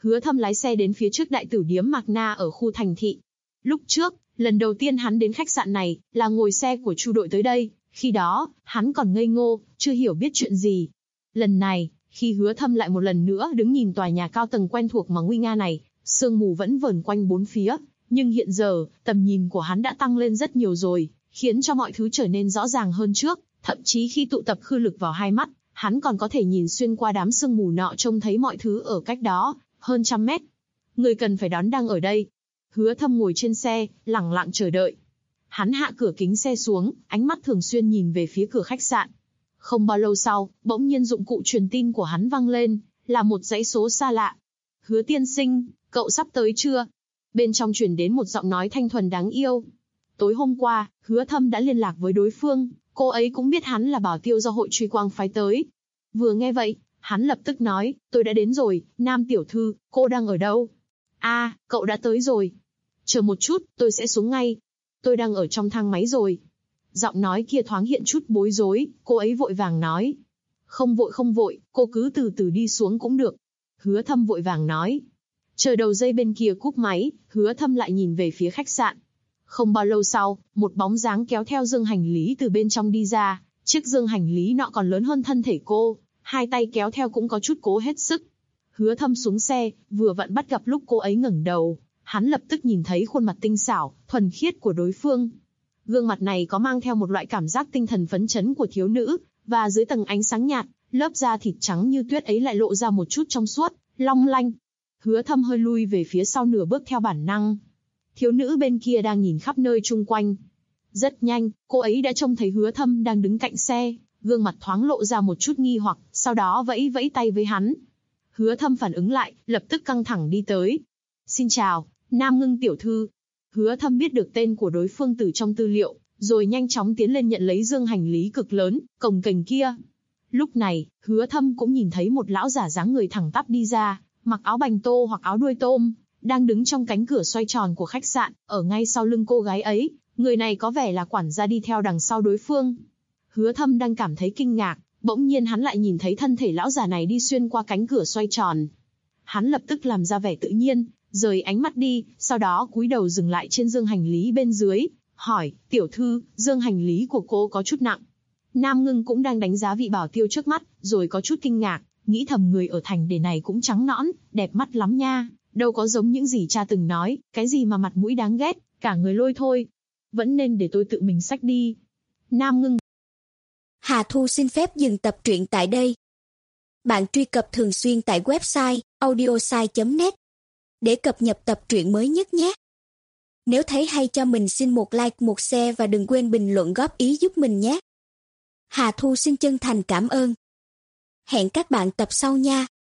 Hứa Thâm lái xe đến phía trước đại tử điếm Mạc Na ở khu thành thị. Lúc trước, lần đầu tiên hắn đến khách sạn này, là ngồi xe của Chu đội tới đây, khi đó, hắn còn ngây ngô, chưa hiểu biết chuyện gì. Lần này, khi Hứa Thâm lại một lần nữa đứng nhìn tòa nhà cao tầng quen thuộc mà nguy nga này, sương mù vẫn vờn quanh bốn phía, nhưng hiện giờ, tầm nhìn của hắn đã tăng lên rất nhiều rồi, khiến cho mọi thứ trở nên rõ ràng hơn trước, thậm chí khi tụ tập khư lực vào hai mắt, hắn còn có thể nhìn xuyên qua đám sương mù nọ trông thấy mọi thứ ở cách đó, hơn 100 mét. Người cần phải đón đang ở đây. Hứa Thâm ngồi trên xe, lẳng lặng chờ đợi. Hắn hạ cửa kính xe xuống, ánh mắt thường xuyên nhìn về phía cửa khách sạn. Không bao lâu sau, bỗng nhiên dụng cụ truyền tin của hắn vang lên, là một dãy số xa lạ. Hứa tiên sinh, cậu sắp tới chưa? Bên trong truyền đến một giọng nói thanh thuần đáng yêu. Tối hôm qua, Hứa Thâm đã liên lạc với đối phương, cô ấy cũng biết hắn là bảo tiêu do hội truy quang phái tới. Vừa nghe vậy, hắn lập tức nói, tôi đã đến rồi, Nam tiểu thư, cô đang ở đâu? À, cậu đã tới rồi. Chờ một chút, tôi sẽ xuống ngay. Tôi đang ở trong thang máy rồi. Giọng nói kia thoáng hiện chút bối rối, cô ấy vội vàng nói. Không vội, cô cứ từ từ đi xuống cũng được. Hứa Thâm vội vàng nói. Chờ đầu dây bên kia cúp máy, Hứa Thâm lại nhìn về phía khách sạn. Không bao lâu sau, một bóng dáng kéo theo dương hành lý từ bên trong đi ra. Chiếc dương hành lý nọ còn lớn hơn thân thể cô, hai tay kéo theo cũng có chút cố hết sức. Hứa Thâm xuống xe, vừa vặn bắt gặp lúc cô ấy ngẩng đầu, hắn lập tức nhìn thấy khuôn mặt tinh xảo, thuần khiết của đối phương. Gương mặt này có mang theo một loại cảm giác tinh thần phấn chấn của thiếu nữ, và dưới tầng ánh sáng nhạt, lớp da thịt trắng như tuyết ấy lại lộ ra một chút trong suốt, long lanh. Hứa Thâm hơi lui về phía sau nửa bước theo bản năng. Thiếu nữ bên kia đang nhìn khắp nơi chung quanh. Rất nhanh, cô ấy đã trông thấy Hứa Thâm đang đứng cạnh xe, gương mặt thoáng lộ ra một chút nghi hoặc, sau đó vẫy vẫy tay với hắn. Hứa Thâm phản ứng lại, lập tức căng thẳng đi tới. Xin chào, Nam Ngưng tiểu thư. Hứa Thâm biết được tên của đối phương từ trong tư liệu, rồi nhanh chóng tiến lên nhận lấy dương hành lý cực lớn, cồng kềnh kia. Lúc này, Hứa Thâm cũng nhìn thấy một lão giả dáng người thẳng tắp đi ra, mặc áo bành tô hoặc áo đuôi tôm, đang đứng trong cánh cửa xoay tròn của khách sạn, ở ngay sau lưng cô gái ấy. Người này có vẻ là quản gia đi theo đằng sau đối phương. Hứa Thâm đang cảm thấy kinh ngạc, bỗng nhiên hắn lại nhìn thấy thân thể lão già này đi xuyên qua cánh cửa xoay tròn. Hắn lập tức làm ra vẻ tự nhiên, rời ánh mắt đi, sau đó cúi đầu dừng lại trên dương hành lý bên dưới, hỏi, tiểu thư, dương hành lý của cô có chút nặng. Nam Ngưng cũng đang đánh giá vị bảo tiêu trước mắt, rồi có chút kinh ngạc, nghĩ thầm người ở thành đề này cũng trắng nõn, đẹp mắt lắm nha, đâu có giống những gì cha từng nói, cái gì mà mặt mũi đáng ghét, cả người lôi thôi. Vẫn nên để tôi tự mình xách đi. Nam Ngưng. Hà Thu xin phép dừng tập truyện tại đây. Bạn truy cập thường xuyên tại website audiosai.net để cập nhật tập truyện mới nhất nhé. Nếu thấy hay cho mình xin một like, một share và đừng quên bình luận góp ý giúp mình nhé. Hà Thu xin chân thành cảm ơn. Hẹn các bạn tập sau nha.